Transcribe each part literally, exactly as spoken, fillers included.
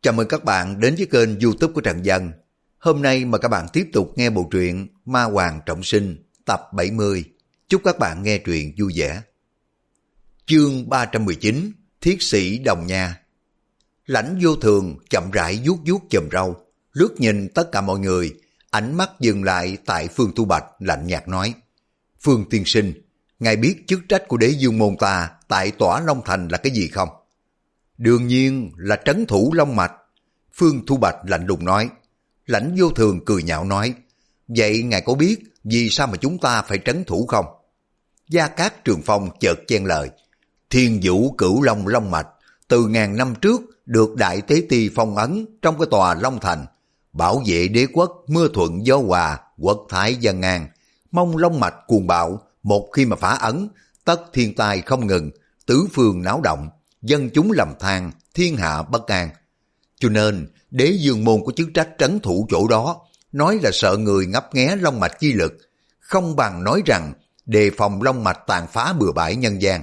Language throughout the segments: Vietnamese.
Chào mừng các bạn đến với kênh YouTube của Trần Dân. Hôm nay mời các bạn tiếp tục nghe bộ truyện Ma Hoàng Trọng Sinh tập bảy mươi. Chúc các bạn nghe truyện vui vẻ. Chương ba trăm mười chín, Thiết sĩ Đồng Nha. Lãnh Vô Thường chậm rãi vuốt vuốt chòm râu, lướt nhìn tất cả mọi người, ánh mắt dừng lại tại Phương Tu Bạch, lạnh nhạt nói: Phương tiên sinh, ngài biết chức trách của Đế Dương môn ta tại tỏa Long Thành là cái gì không? Đương nhiên là trấn thủ Long Mạch. Phương Thu Bạch lạnh lùng nói. Lãnh Vô Thường cười nhạo nói: Vậy ngài có biết vì sao mà chúng ta phải trấn thủ không? Gia Cát Trường Phong chợt chen lời: Thiên Vũ Cửu Long Long Mạch từ ngàn năm trước được Đại Tế Ti phong ấn trong cái tòa Long Thành, bảo vệ đế quốc mưa thuận gió hòa, quốc thái dân an. Mong Long Mạch cuồng bạo, một khi mà phá ấn, tất thiên tai không ngừng, tứ phương náo động, dân chúng lầm than, thiên hạ bất an. Cho nên Đế Dương môn có chức trách trấn thủ chỗ đó, nói là sợ người ngấp nghé Long Mạch chi lực, không bằng nói rằng đề phòng Long Mạch tàn phá bừa bãi nhân gian.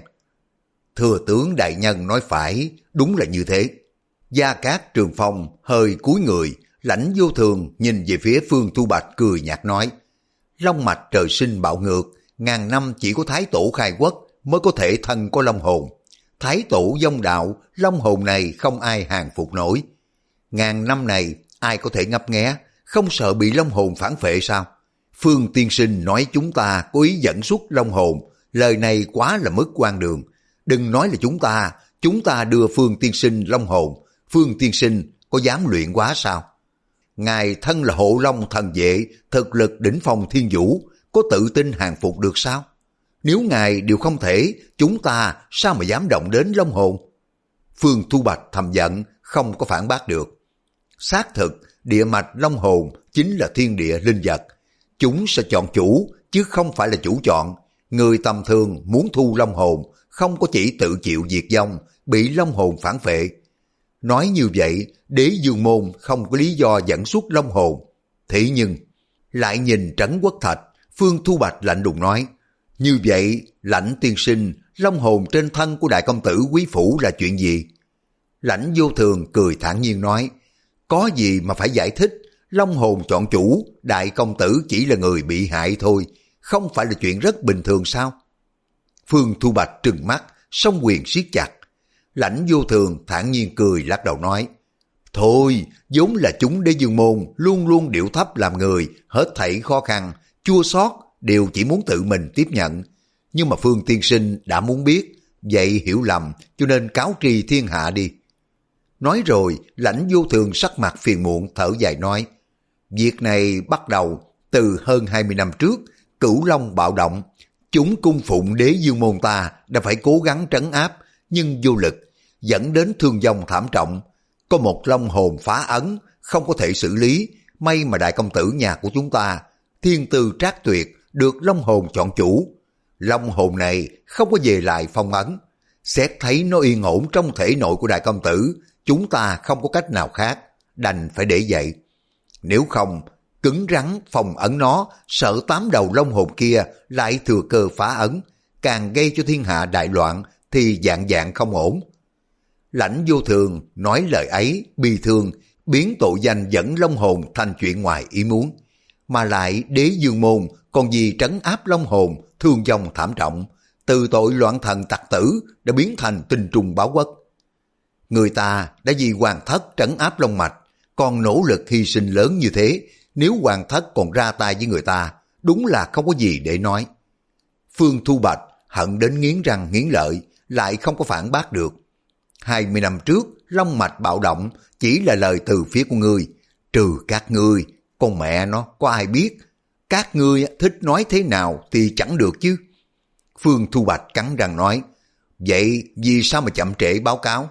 Thừa tướng đại nhân nói phải, đúng là như thế. Gia Cát Trường Phong hơi cúi người, Lãnh Vô Thường nhìn về phía Phương Thu Bạch cười nhạt nói: Long Mạch trời sinh bạo ngược, ngàn năm chỉ có Thái Tổ khai quốc mới có thể thân có long hồn. Thái Tổ vong đạo, long hồn này không ai hàng phục nổi. Ngàn năm này ai có thể ngấp nghé, không sợ bị long hồn phản phệ sao? Phương tiên sinh nói chúng ta có ý dẫn xuất long hồn, lời này quá là mất quan đường. Đừng nói là chúng ta, chúng ta đưa Phương tiên sinh long hồn, Phương tiên sinh có dám luyện quá sao? Ngài thân là hộ long thần vệ, thực lực đỉnh phong thiên vũ, có tự tin hàng phục được sao? Nếu ngài đều không thể, chúng ta sao mà dám động đến long hồn? Phương Thu Bạch thầm giận, không có phản bác được. Xác thực, địa mạch long hồn chính là thiên địa linh vật. Chúng sẽ chọn chủ, chứ không phải là chủ chọn. Người tầm thường muốn thu long hồn, không có chỉ tự chịu diệt vong, bị long hồn phản phệ. Nói như vậy, Đế Dương môn không có lý do dẫn xuất long hồn. Thế nhưng, lại nhìn Trấn Quốc Thạch, Phương Thu Bạch lạnh lùng nói: Như vậy, Lãnh tiên sinh, long hồn trên thân của đại công tử quý phủ là chuyện gì? Lãnh Vô Thường cười thản nhiên nói: Có gì mà phải giải thích, long hồn chọn chủ, đại công tử chỉ là người bị hại thôi, không phải là chuyện rất bình thường sao? Phương Thu Bạch trừng mắt, song quyền siết chặt. Lãnh Vô Thường thản nhiên cười lắc đầu nói: Thôi, vốn là chúng Đế Dương môn luôn luôn điệu thấp làm người, hết thảy khó khăn, chua xót đều chỉ muốn tự mình tiếp nhận. Nhưng mà Phương tiên sinh đã muốn biết, vậy hiểu lầm, cho nên cáo tri thiên hạ đi. Nói rồi, Lãnh Vô Thường sắc mặt phiền muộn thở dài nói: Việc này bắt đầu từ hơn hai mươi năm trước, Cửu Long bạo động, chúng cung phụng Đế Dương môn ta đã phải cố gắng trấn áp, nhưng vô lực, dẫn đến thương vong thảm trọng. Có một long hồn phá ấn, không có thể xử lý, may mà đại công tử nhà của chúng ta, Thiên Tư Trác Tuyệt, được long hồn chọn chủ. Long hồn này không có về lại phong ấn. Xét thấy nó yên ổn trong thể nội của đại công tử, chúng ta không có cách nào khác, đành phải để vậy. Nếu không, cứng rắn phong ấn nó, sợ tám đầu long hồn kia lại thừa cơ phá ấn, càng gây cho thiên hạ đại loạn thì dạng dạng không ổn. Lãnh Vô Thường nói lời ấy bi thương, biến tội danh dẫn long hồn thành chuyện ngoài ý muốn. Mà lại Đế Dương môn còn vì trấn áp long hồn thương vong thảm trọng, từ tội loạn thần tặc tử đã biến thành tinh trùng báo quốc. Người ta đã vì hoàng thất trấn áp long mạch, còn nỗ lực hy sinh lớn như thế, nếu hoàng thất còn ra tay với người ta, đúng là không có gì để nói. Phương Thu Bạch hận đến nghiến răng nghiến lợi, lại không có phản bác được. Hai mươi năm trước, long mạch bạo động chỉ là lời từ phía của ngươi, trừ các ngươi, con mẹ nó có ai biết. Các ngươi thích nói thế nào thì chẳng được chứ. Phương Thu Bạch cắn răng nói: Vậy vì sao mà chậm trễ báo cáo?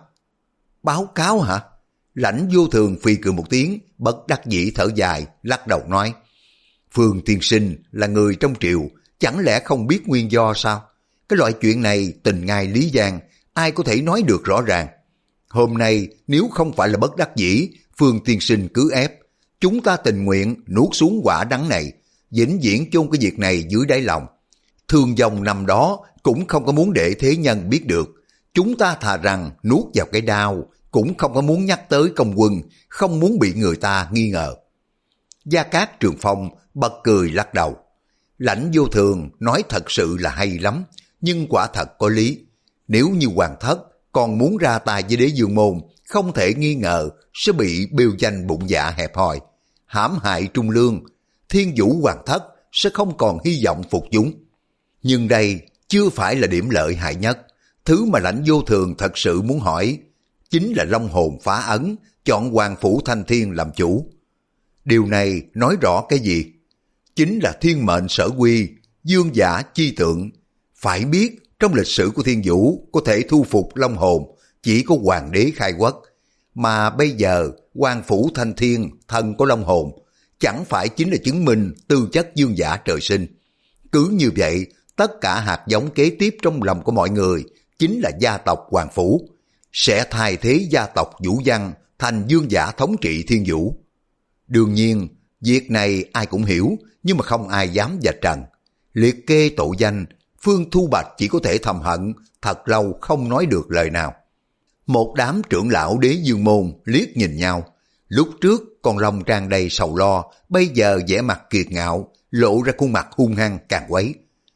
Báo cáo hả? Lãnh Vô Thường phì cười một tiếng, bất đắc dĩ thở dài, lắc đầu nói: Phương tiên sinh là người trong triều, chẳng lẽ không biết nguyên do sao? Cái loại chuyện này tình ngài lý giang, ai có thể nói được rõ ràng. Hôm nay nếu không phải là bất đắc dĩ, Phương tiên sinh cứ ép, chúng ta tình nguyện nuốt xuống quả đắng này, vĩnh viễn chôn cái việc này dưới đáy lòng. Thương vong năm đó cũng không có muốn để thế nhân biết được, chúng ta thà rằng nuốt vào cái đau, cũng không có muốn nhắc tới công quân, không muốn bị người ta nghi ngờ. Gia Cát Trường Phong bật cười lắc đầu. Lãnh Vô Thường nói thật sự là hay lắm, nhưng quả thật có lý. Nếu như hoàng thất còn muốn ra tay với Đế Dương Môn, không thể nghi ngờ sẽ bị bêu danh bụng dạ hẹp hòi, hãm hại trung lương. Thiên Vũ hoàng thất sẽ không còn hy vọng phục chúng. Nhưng đây chưa phải là điểm lợi hại nhất. Thứ mà Lãnh Vô Thường thật sự muốn hỏi chính là long hồn phá ấn, chọn Hoàng Phủ Thanh Thiên làm chủ. Điều này nói rõ cái gì? Chính là thiên mệnh sở quy, dương giả chi tượng. Phải biết trong lịch sử của Thiên Vũ có thể thu phục long hồn chỉ có hoàng đế khai quốc, mà bây giờ Hoàng Phủ Thanh Thiên thần có long hồn, chẳng phải chính là chứng minh tư chất dương giả trời sinh. Cứ như vậy, tất cả hạt giống kế tiếp trong lòng của mọi người chính là gia tộc Hoàng Phủ, sẽ thay thế gia tộc Vũ Văn thành dương giả thống trị Thiên Vũ. Đương nhiên, việc này ai cũng hiểu, nhưng mà không ai dám vạch trần. Liệt kê tội danh, Phương Thu Bạch chỉ có thể thầm hận, thật lâu không nói được lời nào. Một đám trưởng lão Đế Dương Môn liếc nhìn nhau. Lúc trước còn lòng tràn đầy sầu lo, bây giờ vẻ mặt kiệt ngạo, lộ ra khuôn mặt hung hăng càng quấy.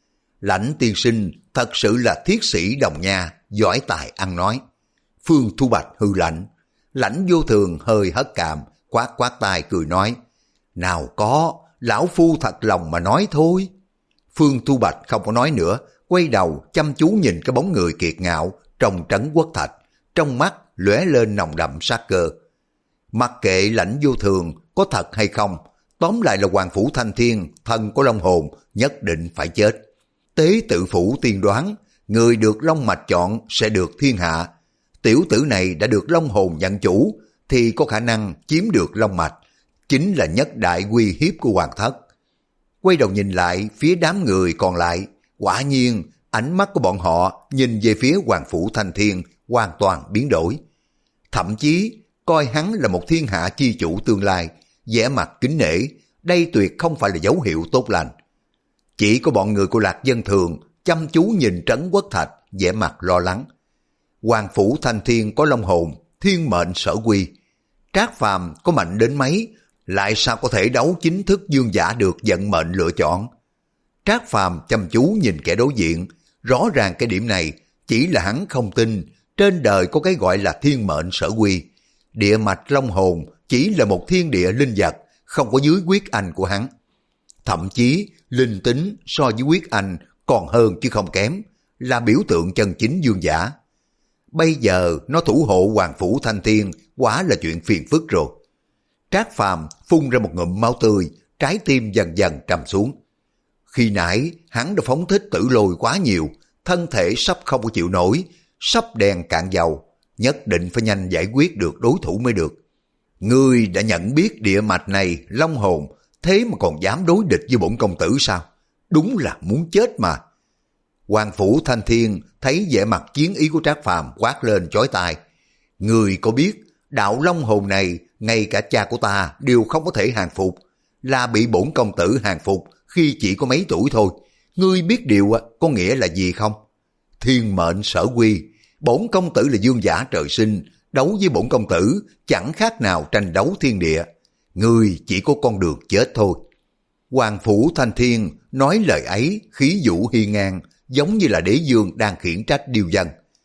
Lãnh tiên sinh thật sự là thiết sĩ đồng nha, giỏi tài ăn nói. Phương Thu Bạch hư lạnh. Lãnh Vô Thường hơi hất cằm, quát quát tai cười nói, nào có, lão phu thật lòng mà nói thôi. Phương Thu Bạch không có nói nữa, quay đầu chăm chú nhìn cái bóng người kiệt ngạo trong trấn quốc thạch, trong mắt lóe lên nồng đậm sát cơ. Mặc kệ Lãnh Vô Thường có thật hay không, tóm lại là Hoàng Phủ Thanh Thiên, thần của long hồn, nhất định phải chết. Tế tự phủ tiên đoán, người được long mạch chọn sẽ được thiên hạ. Tiểu tử này đã được long hồn nhận chủ, thì có khả năng chiếm được long mạch, chính là nhất đại uy hiếp của hoàng thất. Quay đầu nhìn lại phía đám người còn lại, quả nhiên ánh mắt của bọn họ nhìn về phía Hoàng Phủ Thanh Thiên hoàn toàn biến đổi. Thậm chí coi hắn là một thiên hạ chi chủ tương lai, vẻ mặt kính nể, đây tuyệt không phải là dấu hiệu tốt lành. Chỉ có bọn người của Lạc Dân Thường chăm chú nhìn Trấn Quốc Thạch, vẻ mặt lo lắng. Hoàng Phủ Thanh Thiên có long hồn, thiên mệnh sở quy. Trác Phàm có mạnh đến mấy, lại sao có thể đấu chính thức dương giả được vận mệnh lựa chọn. Trác Phàm chăm chú nhìn kẻ đối diện, rõ ràng cái điểm này chỉ là hắn không tin trên đời có cái gọi là thiên mệnh sở quy. Địa mạch long hồn chỉ là một thiên địa linh vật, không có dưới quyết anh của hắn. Thậm chí linh tính so với quyết anh còn hơn chứ không kém, là biểu tượng chân chính dương giả. Bây giờ nó thủ hộ Hoàng Phủ Thanh Thiên, quả là chuyện phiền phức rồi. Trác Phàm phun ra một ngụm máu tươi, trái tim dần dần trầm xuống. Khi nãy hắn đã phóng thích tử lôi quá nhiều, thân thể sắp không có chịu nổi, sắp đèn cạn dầu, nhất định phải nhanh giải quyết được đối thủ mới được. Ngươi đã nhận biết địa mạch này long hồn, thế mà còn dám đối địch với bổn công tử sao? Đúng là muốn chết mà. Hoàng Phủ Thanh Thiên thấy vẻ mặt chiến ý của Trác Phàm quát lên chói tai. Ngươi có biết đạo long hồn này ngay cả cha của ta đều không có thể hàng phục, là bị bổn công tử hàng phục khi chỉ có mấy tuổi thôi. Ngươi biết điều có nghĩa là gì không? Thiên mệnh sở quy, bổn công tử là dương giả trời sinh, đấu với bổn công tử chẳng khác nào tranh đấu thiên địa. Ngươi chỉ có con đường chết thôi. Hoàng Phủ Thanh Thiên nói lời ấy khí vũ hiên ngang, giống như là đế dương đang khiển trách điêu dân.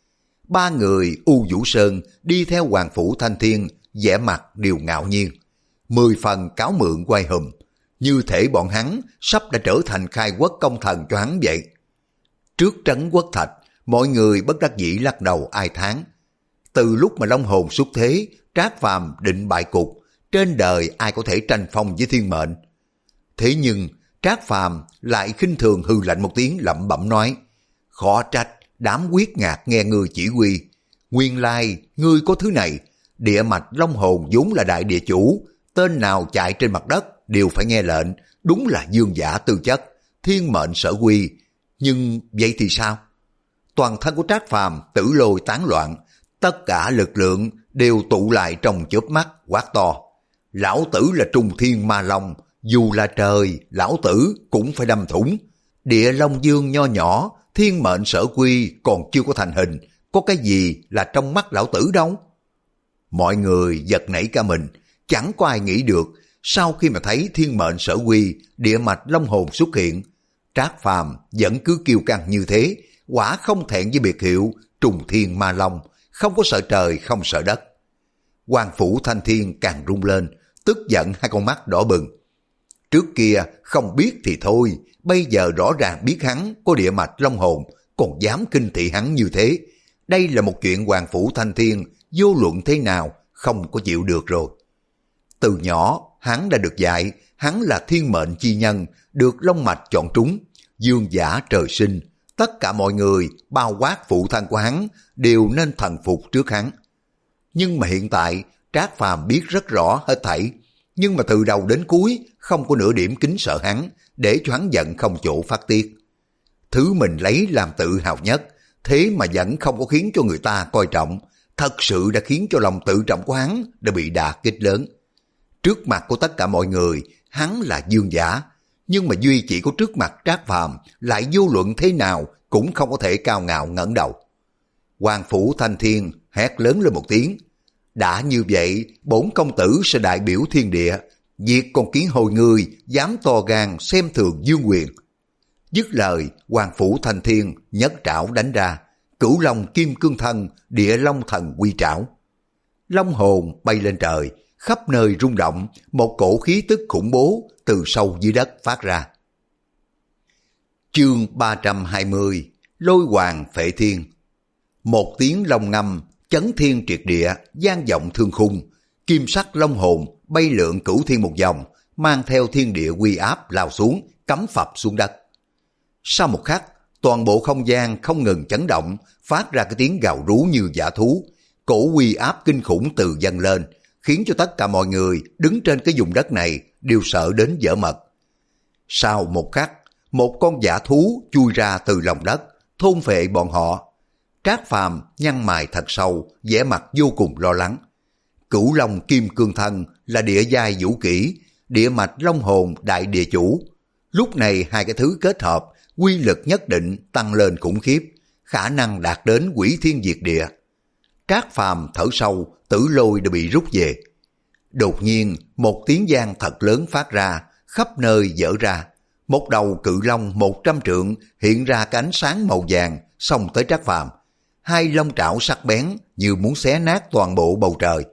Ba người U Vũ Sơn đi theo Hoàng Phủ Thanh Thiên, vẻ mặt đều ngạo nhiên, mười phần cáo mượn quay hùm, như thể bọn hắn sắp đã trở thành khai quốc công thần cho hắn vậy. Trước Trấn Quốc Thạch, mọi người bất đắc dĩ lắc đầu ai thán. Từ lúc mà long hồn xuất thế, Trác Phàm định bại cục, trên đời ai có thể tranh phong với thiên mệnh. Thế nhưng Trác Phàm lại khinh thường hư lạnh một tiếng, lẩm bẩm nói, khó trách đám quyết ngạc nghe ngươi chỉ huy, nguyên lai ngươi có thứ này. Địa mạch long hồn vốn là đại địa chủ, tên nào chạy trên mặt đất đều phải nghe lệnh, đúng là dương giả tư chất, thiên mệnh sở quy. Nhưng vậy thì sao? Toàn thân của Trác Phàm tử lôi tán loạn, tất cả lực lượng đều tụ lại trong chớp mắt, quát to. Lão tử là Trung Thiên Ma Long, dù là trời, lão tử cũng phải đâm thủng. Địa Long Dương nho nhỏ, thiên mệnh sở quy còn chưa có thành hình, có cái gì là trong mắt lão tử đâu? Mọi người giật nảy cả mình, chẳng có ai nghĩ được sau khi mà thấy thiên mệnh sở quy, địa mạch long hồn xuất hiện, Trác Phàm vẫn cứ kiêu căng như thế, quả không thẹn với biệt hiệu trùng thiên ma long, không có sợ trời không sợ đất. Hoàng Phủ Thanh Thiên càng rung lên, tức giận hai con mắt đỏ bừng. Trước kia không biết thì thôi, bây giờ rõ ràng biết hắn có địa mạch long hồn, còn dám kinh thị hắn như thế. Đây là một chuyện Hoàng Phủ Thanh Thiên vô luận thế nào không có chịu được rồi. Từ nhỏ hắn đã được dạy hắn là thiên mệnh chi nhân, được long mạch chọn trúng, dương giả trời sinh. Tất cả mọi người, bao quát phụ thân của hắn, đều nên thần phục trước hắn. Nhưng mà hiện tại, Trác Phàm biết rất rõ hết thảy, nhưng mà từ đầu đến cuối không có nửa điểm kính sợ hắn, để cho hắn giận không chỗ phát tiết. Thứ mình lấy làm tự hào nhất, thế mà vẫn không có khiến cho người ta coi trọng, thật sự đã khiến cho lòng tự trọng của hắn đã bị đả kích lớn. Trước mặt của tất cả mọi người, hắn là dương giả, nhưng mà duy chỉ có trước mặt Trác Phàm lại vô luận thế nào cũng không có thể cao ngạo ngẩng đầu. Hoàng Phủ Thanh Thiên hét lớn lên một tiếng. Đã như vậy, bổn công tử sẽ đại biểu thiên địa, việc con kiến hồi ngươi dám to gan xem thường Dương Quyền. Dứt lời, Hoàng Phủ Thanh Thiên nhất trảo đánh ra, Cửu Long Kim Cương Thân, Địa Long Thần Quy Trảo. Long hồn bay lên trời, khắp nơi rung động, một cổ khí tức khủng bố từ sâu dưới đất phát ra. Chương ba trăm hai mươi, Lôi Hoàng Phệ Thiên. Một tiếng long ngâm, chấn thiên triệt địa, vang vọng thương khung, kim sắc long hồn bay lượn cửu thiên một vòng, mang theo thiên địa uy áp lao xuống, cắm phập xuống đất. Sau một khắc, toàn bộ không gian không ngừng chấn động, phát ra cái tiếng gào rú như dã thú, cổ uy áp kinh khủng từ dâng lên, khiến cho tất cả mọi người đứng trên cái vùng đất này đều sợ đến vỡ mật. Sau một khắc, một con dã thú chui ra từ lòng đất, thôn phệ bọn họ. Trác Phàm nhăn mày thật sâu, vẻ mặt vô cùng lo lắng. Cửu Long Kim Cương Thân là địa giai vũ kỹ, địa mạch long hồn đại địa chủ. Lúc này hai cái thứ kết hợp, quy lực nhất định tăng lên khủng khiếp, khả năng đạt đến quỷ thiên diệt địa. Trác Phàm thở sâu, tử lôi đã bị rút về. Đột nhiên, một tiếng vang thật lớn phát ra, khắp nơi vỡ ra. Một đầu cự long một trăm trượng hiện ra cái ánh sáng màu vàng, xông tới Trác Phàm. Hai long trảo sắc bén như muốn xé nát toàn bộ bầu trời.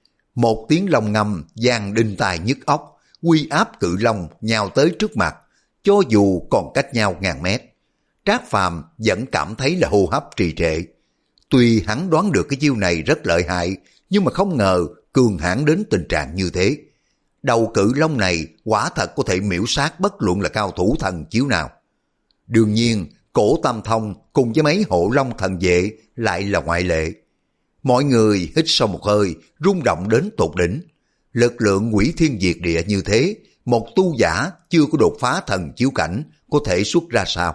Một tiếng long ngâm vang đinh tai nhức óc, uy áp cự long nhào tới trước mặt, cho dù còn cách nhau ngàn mét. Trác Phàm vẫn cảm thấy là hô hấp trì trệ. Tuy hắn đoán được cái chiêu này rất lợi hại, nhưng mà không ngờ cường hãn đến tình trạng như thế. Đầu cự long này quả thật có thể miễu sát bất luận là cao thủ thần chiếu nào. Đương nhiên, Cổ Tam Thông cùng với mấy hộ long thần vệ lại là ngoại lệ. Mọi người hít sâu một hơi, rung động đến tột đỉnh. Lực lượng quỷ thiên diệt địa như thế, một tu giả chưa có đột phá thần chiếu cảnh có thể xuất ra sao?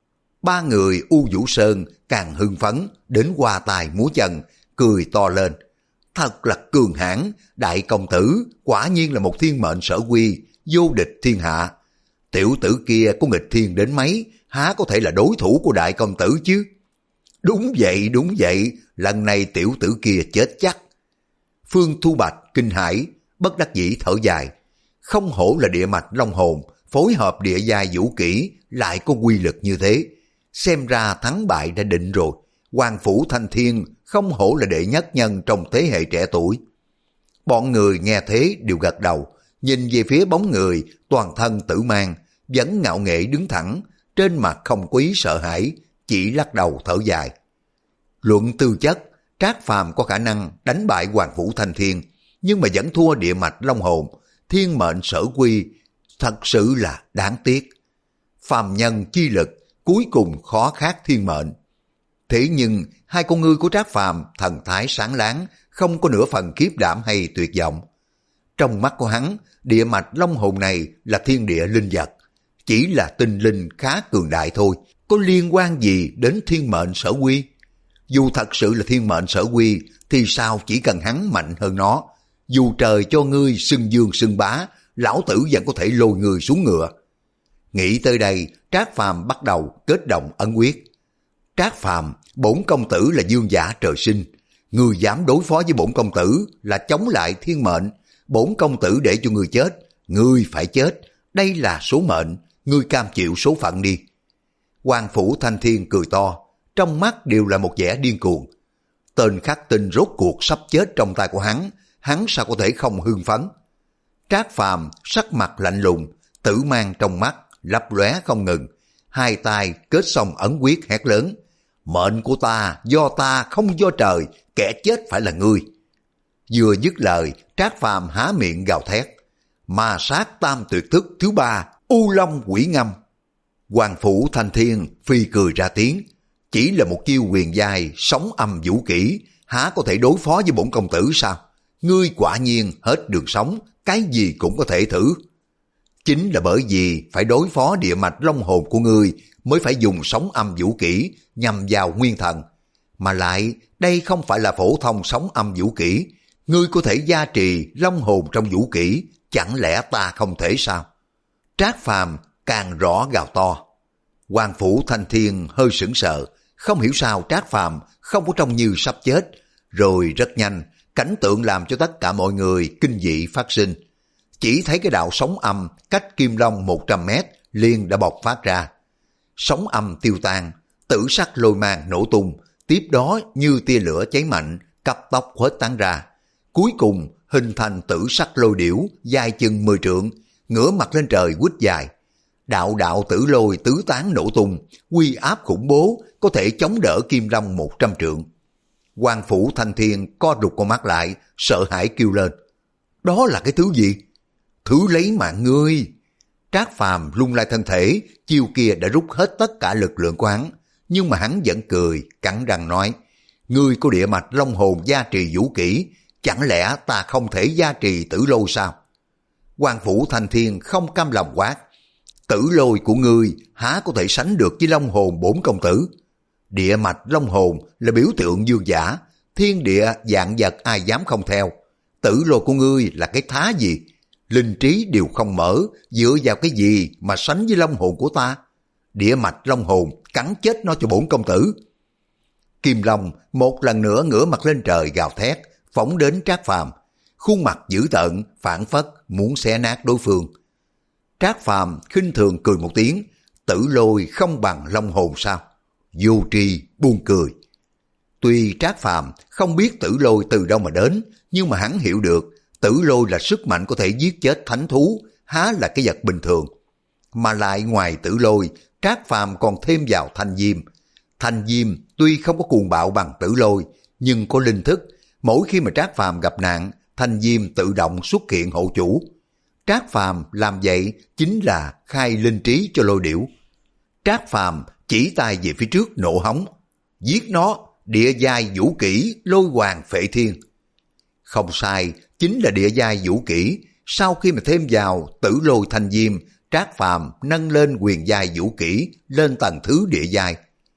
Ba người U Vũ Sơn càng hưng phấn đến hoa tài múa chân, cười to lên. Thật là cường hãn, đại công tử quả nhiên là một thiên mệnh sở quy, vô địch thiên hạ. Tiểu tử kia có nghịch thiên đến mấy, há có thể là đối thủ của đại công tử chứ? Đúng vậy, đúng vậy, lần này tiểu tử kia chết chắc. Phương Thu Bạch kinh hãi, bất đắc dĩ thở dài. Không hổ là địa mạch long hồn, phối hợp địa giai vũ kỹ lại có quy lực như thế. Xem ra thắng bại đã định rồi. Hoàng Phủ Thanh Thiên không hổ là đệ nhất nhân trong thế hệ trẻ tuổi. Bọn người nghe thế đều gật đầu, nhìn về phía bóng người toàn thân tử mang, vẫn ngạo nghễ đứng thẳng, trên mặt không có ý sợ hãi, chỉ lắc đầu thở dài. Luận tư chất, Trác Phàm có khả năng đánh bại Hoàng Phủ Thanh Thiên, nhưng mà vẫn thua địa mạch long hồn, thiên mệnh sở quy, thật sự là đáng tiếc. Phàm nhân chi lực cuối cùng khó khác thiên mệnh. Thế nhưng hai con ngươi của Trác Phàm thần thái sáng láng, không có nửa phần khiếp đảm hay tuyệt vọng. Trong mắt của hắn, địa mạch long hồn này là thiên địa linh vật, chỉ là tinh linh khá cường đại thôi, có liên quan gì đến thiên mệnh sở quy? Dù thật sự là thiên mệnh sở quy, thì sao chỉ cần hắn mạnh hơn nó, dù trời cho ngươi xưng dương xưng bá, lão tử vẫn có thể lôi người xuống ngựa. Nghĩ tới đây, Trác Phàm bắt đầu kết động ấn quyết. Trác Phàm, bổn công tử là dương giả trời sinh, Ngươi dám đối phó với bổn công tử là chống lại thiên mệnh. Bổn công tử để cho ngươi chết, ngươi phải chết. Đây là số mệnh, ngươi cam chịu số phận đi. Hoàng Phủ Thanh Thiên cười to, trong mắt đều là một vẻ điên cuồng. Tên khắc tinh rốt cuộc sắp chết trong tay của hắn, hắn sao có thể không hưng phấn. Trác Phàm sắc mặt lạnh lùng, tử mang trong mắt lấp lóe không ngừng, hai tay kết xong ấn quyết hét lớn: mệnh của ta do ta không do trời, kẻ chết phải là ngươi. Vừa dứt lời, Trác Phàm há miệng gào thét: ma sát tam tuyệt thức thứ ba, U Long Quỷ Ngâm. Hoàng Phủ Thanh Thiên phi cười ra tiếng, chỉ là một chiêu quyền giai sóng âm vũ kỹ, há có thể đối phó với bổn công tử sao? Ngươi quả nhiên hết đường sống, cái gì cũng có thể thử. Chính là bởi vì phải đối phó địa mạch long hồn của ngươi mới phải dùng sóng âm vũ kỹ nhằm vào nguyên thần. Mà lại đây không phải là phổ thông sóng âm vũ kỹ, ngươi có thể gia trì long hồn trong vũ kỹ, chẳng lẽ ta không thể sao? Trác Phàm càng rõ gào to. Hoàng Phủ Thanh Thiên hơi sững sờ, không hiểu sao Trác Phàm không có trông như sắp chết. Rồi rất nhanh, cảnh tượng làm cho tất cả mọi người kinh dị phát sinh. Chỉ thấy cái đạo sóng âm cách Kim Long một trăm mét liền đã bộc phát ra. Sóng âm tiêu tan, tử sắc lôi mang nổ tung, tiếp đó như tia lửa cháy mạnh, cấp tốc khuếch tán ra. Cuối cùng hình thành tử sắc lôi điểu dài chừng mười trượng, ngửa mặt lên trời quýt dài. Đạo đạo tử lôi tứ tán nổ tung, uy áp khủng bố, có thể chống đỡ Kim Long một trăm trượng. Hoàng Phủ Thanh Thiên co rụt con mắt lại, sợ hãi kêu lên: đó là cái thứ gì? Thứ lấy mạng ngươi. Trác Phàm lung lại thân thể, chiêu kia đã rút hết tất cả lực lượng của hắn, nhưng mà hắn vẫn cười, cắn răng nói: ngươi có địa mạch long hồn gia trì vũ kỹ, chẳng lẽ ta không thể gia trì tử lôi sao? Hoàng Phủ Thanh Thiên không cam lòng quát: tử lôi của ngươi há có thể sánh được với long hồn bổn công tử? Địa mạch long hồn là biểu tượng dương giả, thiên địa vạn vật ai dám không theo. Tử lôi của ngươi là cái thá gì? Linh trí đều không mở, dựa vào cái gì mà sánh với long hồn của ta? Địa mạch long hồn cắn chết nó cho bổn công tử. Kim Long một lần nữa ngửa mặt lên trời gào thét, phóng đến Trác Phàm, khuôn mặt dữ tợn, phảng phất muốn xé nát đối phương. Trác Phàm khinh thường cười một tiếng: tử lôi không bằng long hồn sao? Vô tri buông cười. Tuy Trác Phàm không biết tử lôi từ đâu mà đến, nhưng mà hắn hiểu được tử lôi là sức mạnh có thể giết chết thánh thú, há là cái vật bình thường. Mà lại ngoài tử lôi, Trác Phàm còn thêm vào thanh diêm. Thanh diêm tuy không có cuồng bạo bằng tử lôi, nhưng có linh thức. Mỗi khi mà Trác Phàm gặp nạn, thanh diêm tự động xuất hiện hộ chủ. Trác Phàm làm vậy chính là khai linh trí cho lôi điểu. Trác Phàm chỉ tay về phía trước nộ hống: giết nó, địa giai vũ kỹ lôi hoàng phệ thiên. Không sai, chính là địa giai vũ kỹ. Sau khi mà thêm vào tử lôi thanh diêm, Trác Phàm nâng lên quyền giai vũ kỹ lên tầng thứ địa giai.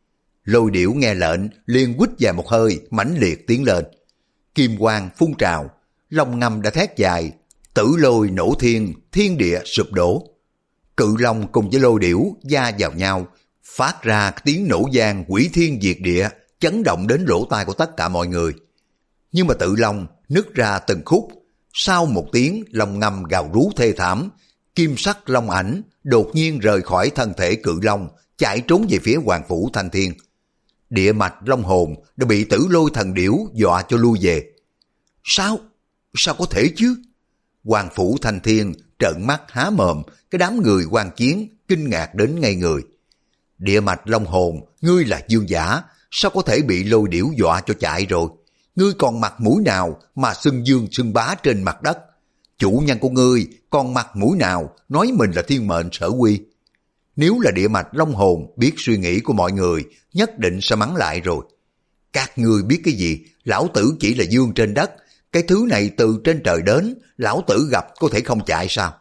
Lôi điểu nghe lệnh liền quýt dài một hơi, mãnh liệt tiến lên. Kim quang phun trào, long ngâm đã thét dài, tử lôi nổ thiên, thiên địa sụp đổ. Cự long cùng với lôi điểu va vào nhau, phát ra tiếng nổ vang quỷ thiên diệt địa, chấn động đến lỗ tai của tất cả mọi người. Nhưng mà tự long nứt ra từng khúc, sau một tiếng long ngâm gào rú thê thảm, kim sắc long ảnh đột nhiên rời khỏi thân thể cự long, chạy trốn về phía Hoàng Phủ Thanh Thiên. Địa mạch long hồn đã bị tử lôi thần điểu dọa cho lui về. Sao? Sao có thể chứ? Hoàng Phủ Thanh Thiên trợn mắt há mồm, cái đám người quan chiến kinh ngạc đến ngây người. Địa mạch long hồn, ngươi là dương giả, sao có thể bị lôi điểu dọa cho chạy rồi? Ngươi còn mặt mũi nào mà xưng dương xưng bá trên mặt đất? Chủ nhân của ngươi còn mặt mũi nào nói mình là thiên mệnh sở quy? Nếu là địa mạch long hồn biết suy nghĩ của mọi người, nhất định sẽ mắng lại rồi. Các ngươi biết cái gì? Lão tử chỉ là dương trên đất, cái thứ này từ trên trời đến, lão tử gặp có thể không chạy sao?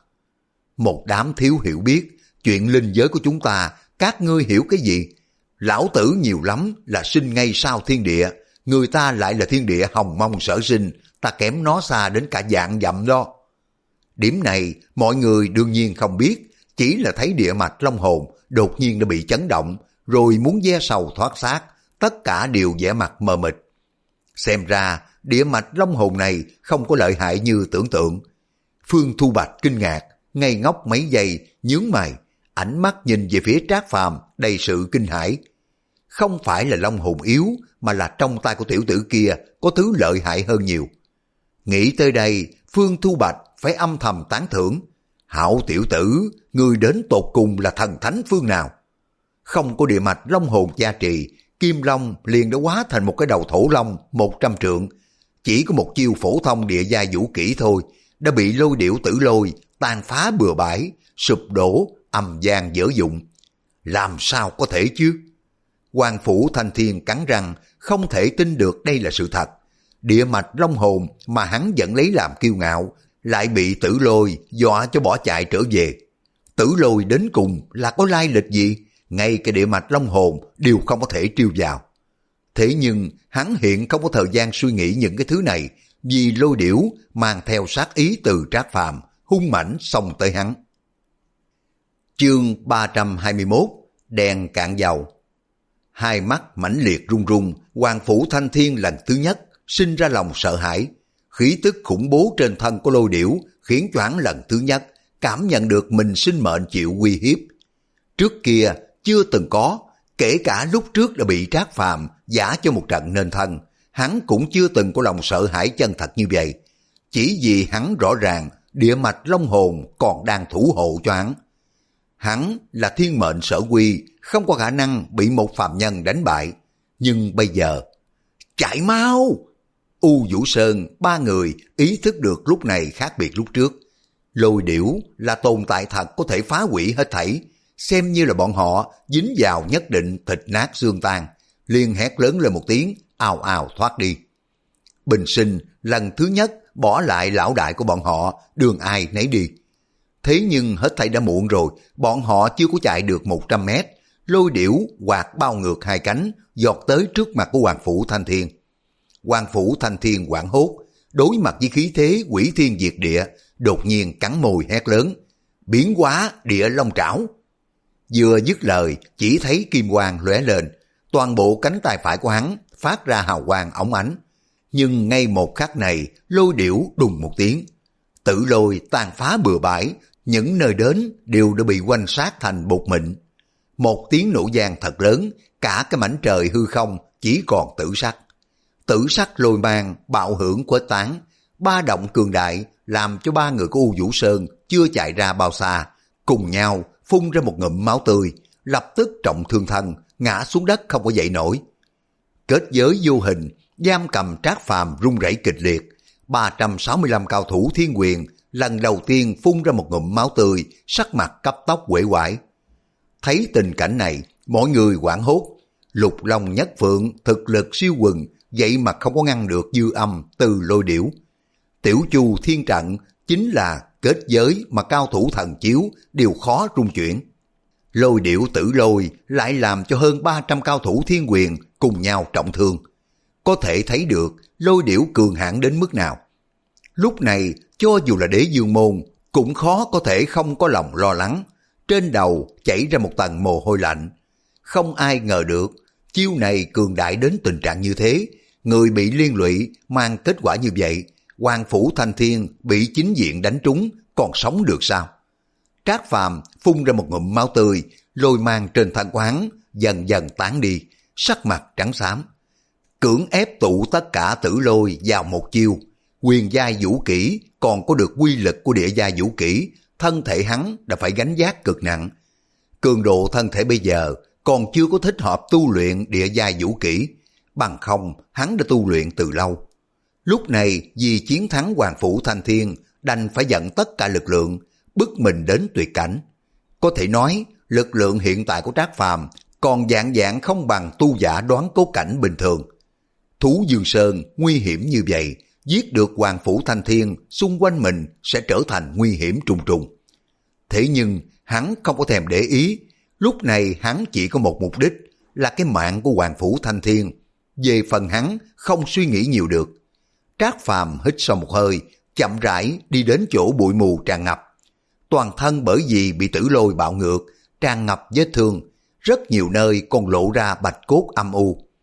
Một đám thiếu hiểu biết, chuyện linh giới của chúng ta, các ngươi hiểu cái gì? Lão tử nhiều lắm là sinh ngay sau thiên địa, người ta lại là thiên địa hồng mông sở sinh, ta kém nó xa đến cả vạn dặm đó. Điểm này mọi người đương nhiên không biết, chỉ là thấy địa mạch long hồn đột nhiên đã bị chấn động, rồi muốn gieo sầu thoát xác, tất cả đều vẻ mặt mờ mịt. Xem ra địa mạch long hồn này không có lợi hại như tưởng tượng. Phương Thu Bạch kinh ngạc, ngây ngốc mấy giây, nhướng mày, ánh mắt nhìn về phía Trác Phàm đầy sự kinh hãi. Không phải là long hồn yếu, mà là trong tay của tiểu tử kia có thứ lợi hại hơn nhiều. Nghĩ tới đây, Phương Thu Bạch phải âm thầm tán thưởng. Hảo tiểu tử, người đến tột cùng là thần thánh phương nào? Không có địa mạch long hồn gia trì, Kim Long liền đã hóa thành một cái đầu thổ long một trăm trượng. Chỉ có một chiêu phổ thông địa giai vũ kỹ thôi, đã bị lôi điểu tử lôi tàn phá bừa bãi, sụp đổ, ầm vang dở dụng. Làm sao có thể chứ? Hoàng Phủ Thanh Thiên cắn răng, không thể tin được đây là sự thật. Địa mạch long hồn mà hắn vẫn lấy làm kiêu ngạo, lại bị tử lôi dọa cho bỏ chạy trở về. Tử lôi đến cùng là có lai lịch gì? Ngay cái địa mạch long hồn đều không có thể triêu vào. Thế nhưng hắn hiện không có thời gian suy nghĩ những cái thứ này, vì lôi điểu mang theo sát ý từ Trác Phàm hung mãnh xông tới hắn. Chương ba trăm hai mươi mốt, đèn cạn dầu. Hai mắt mãnh liệt run run, Hoàng Phủ Thanh Thiên lần thứ nhất sinh ra lòng sợ hãi. Khí tức khủng bố trên thân của lôi điểu khiến choáng lần thứ nhất cảm nhận được mình sinh mệnh chịu uy hiếp. Trước kia chưa từng có, kể cả lúc trước đã bị Trác Phàm giả cho một trận nên thân, hắn cũng chưa từng có lòng sợ hãi chân thật như vậy. Chỉ vì hắn rõ ràng địa mạch long hồn còn đang thủ hộ cho hắn. Hắn là thiên mệnh sở quy, không có khả năng bị một phàm nhân đánh bại. Nhưng bây giờ, chạy mau! U Vũ Sơn, ba người ý thức được lúc này khác biệt lúc trước. Lôi điểu là tồn tại thật có thể phá hủy hết thảy, xem như là bọn họ dính vào nhất định thịt nát xương tan, liền hét lớn lên một tiếng, ào ào thoát đi. Bình Sinh lần thứ nhất bỏ lại lão đại của bọn họ, đường ai nấy đi. Thế nhưng hết thảy đã muộn rồi, bọn họ chưa có chạy được một trăm mét, lôi điểu quạt bao ngược hai cánh, giọt tới trước mặt của Hoàng Phủ Thanh Thiên. Hoàng Phủ Thanh Thiên hoảng hốt, đối mặt với khí thế quỷ thiên diệt địa, đột nhiên cắn môi hét lớn, biến hóa địa long trảo. Vừa dứt lời, chỉ thấy kim quang lóe lên, toàn bộ cánh tay phải của hắn phát ra hào quang óng ánh. Nhưng ngay một khắc này, lôi điểu đùng một tiếng, tử lôi tàn phá bừa bãi, những nơi đến đều đã bị quanh sát thành bột mịn. Một tiếng nổ vang thật lớn, cả cái mảnh trời hư không chỉ còn tử sắc. Tử sắc lôi mang, bạo hưởng quét tán, ba động cường đại làm cho ba người của U Vũ Sơn chưa chạy ra bao xa, cùng nhau phun ra một ngụm máu tươi, lập tức trọng thương thân, ngã xuống đất không có dậy nổi. Kết giới vô hình, giam cầm Trác Phàm rung rẩy kịch liệt, ba trăm sáu mươi lăm cao thủ thiên quyền lần đầu tiên phun ra một ngụm máu tươi, sắc mặt cấp tốc uể oải. Thấy tình cảnh này, mọi người hoảng hốt. Lục Long Nhất Phượng thực lực siêu quần, vậy mà không có ngăn được dư âm từ lôi điểu. Tiểu Chu Thiên Trận chính là kết giới mà cao thủ thần chiếu đều khó rung chuyển. Lôi điểu tử lôi lại làm cho hơn ba trăm cao thủ thiên quyền cùng nhau trọng thương. Có thể thấy được lôi điểu cường hãn đến mức nào. Lúc này, cho dù là Đế Dương Môn, cũng khó có thể không có lòng lo lắng. Trên đầu chảy ra một tầng mồ hôi lạnh. Không ai ngờ được, chiêu này cường đại đến tình trạng như thế. Người bị liên lụy, mang kết quả như vậy. Hoàng Phủ Thanh Thiên bị chính diện đánh trúng, còn sống được sao? Trác Phàm phun ra một ngụm máu tươi, lôi mang trên thân quán dần dần tán đi, sắc mặt trắng xám. Cưỡng ép tụ tất cả tử lôi vào một chiêu, quyền giai vũ kỹ còn có được quy lực của địa giai vũ kỹ, thân thể hắn đã phải gánh vác cực nặng. Cường độ thân thể bây giờ còn chưa có thích hợp tu luyện địa giai vũ kỹ, bằng không hắn đã tu luyện từ lâu. Lúc này vì chiến thắng Hoàng Phủ Thanh Thiên, đành phải dẫn tất cả lực lượng, bức mình đến tuyệt cảnh. Có thể nói, lực lượng hiện tại của Trác Phàm còn dạng dạng không bằng tu giả đoán cốt cảnh bình thường. Thú Dương Sơn nguy hiểm như vậy, giết được Hoàng Phủ Thanh Thiên, xung quanh mình sẽ trở thành nguy hiểm trùng trùng. Thế nhưng hắn không có thèm để ý, lúc này hắn chỉ có một mục đích, là cái mạng của Hoàng Phủ Thanh Thiên. Về phần hắn không suy nghĩ nhiều được. Trác Phàm hít sâu một hơi, chậm rãi đi đến chỗ bụi mù tràn ngập. Toàn thân bởi vì bị tử lôi bạo ngược, tràn ngập vết thương, rất nhiều nơi còn lộ ra bạch cốt âm u.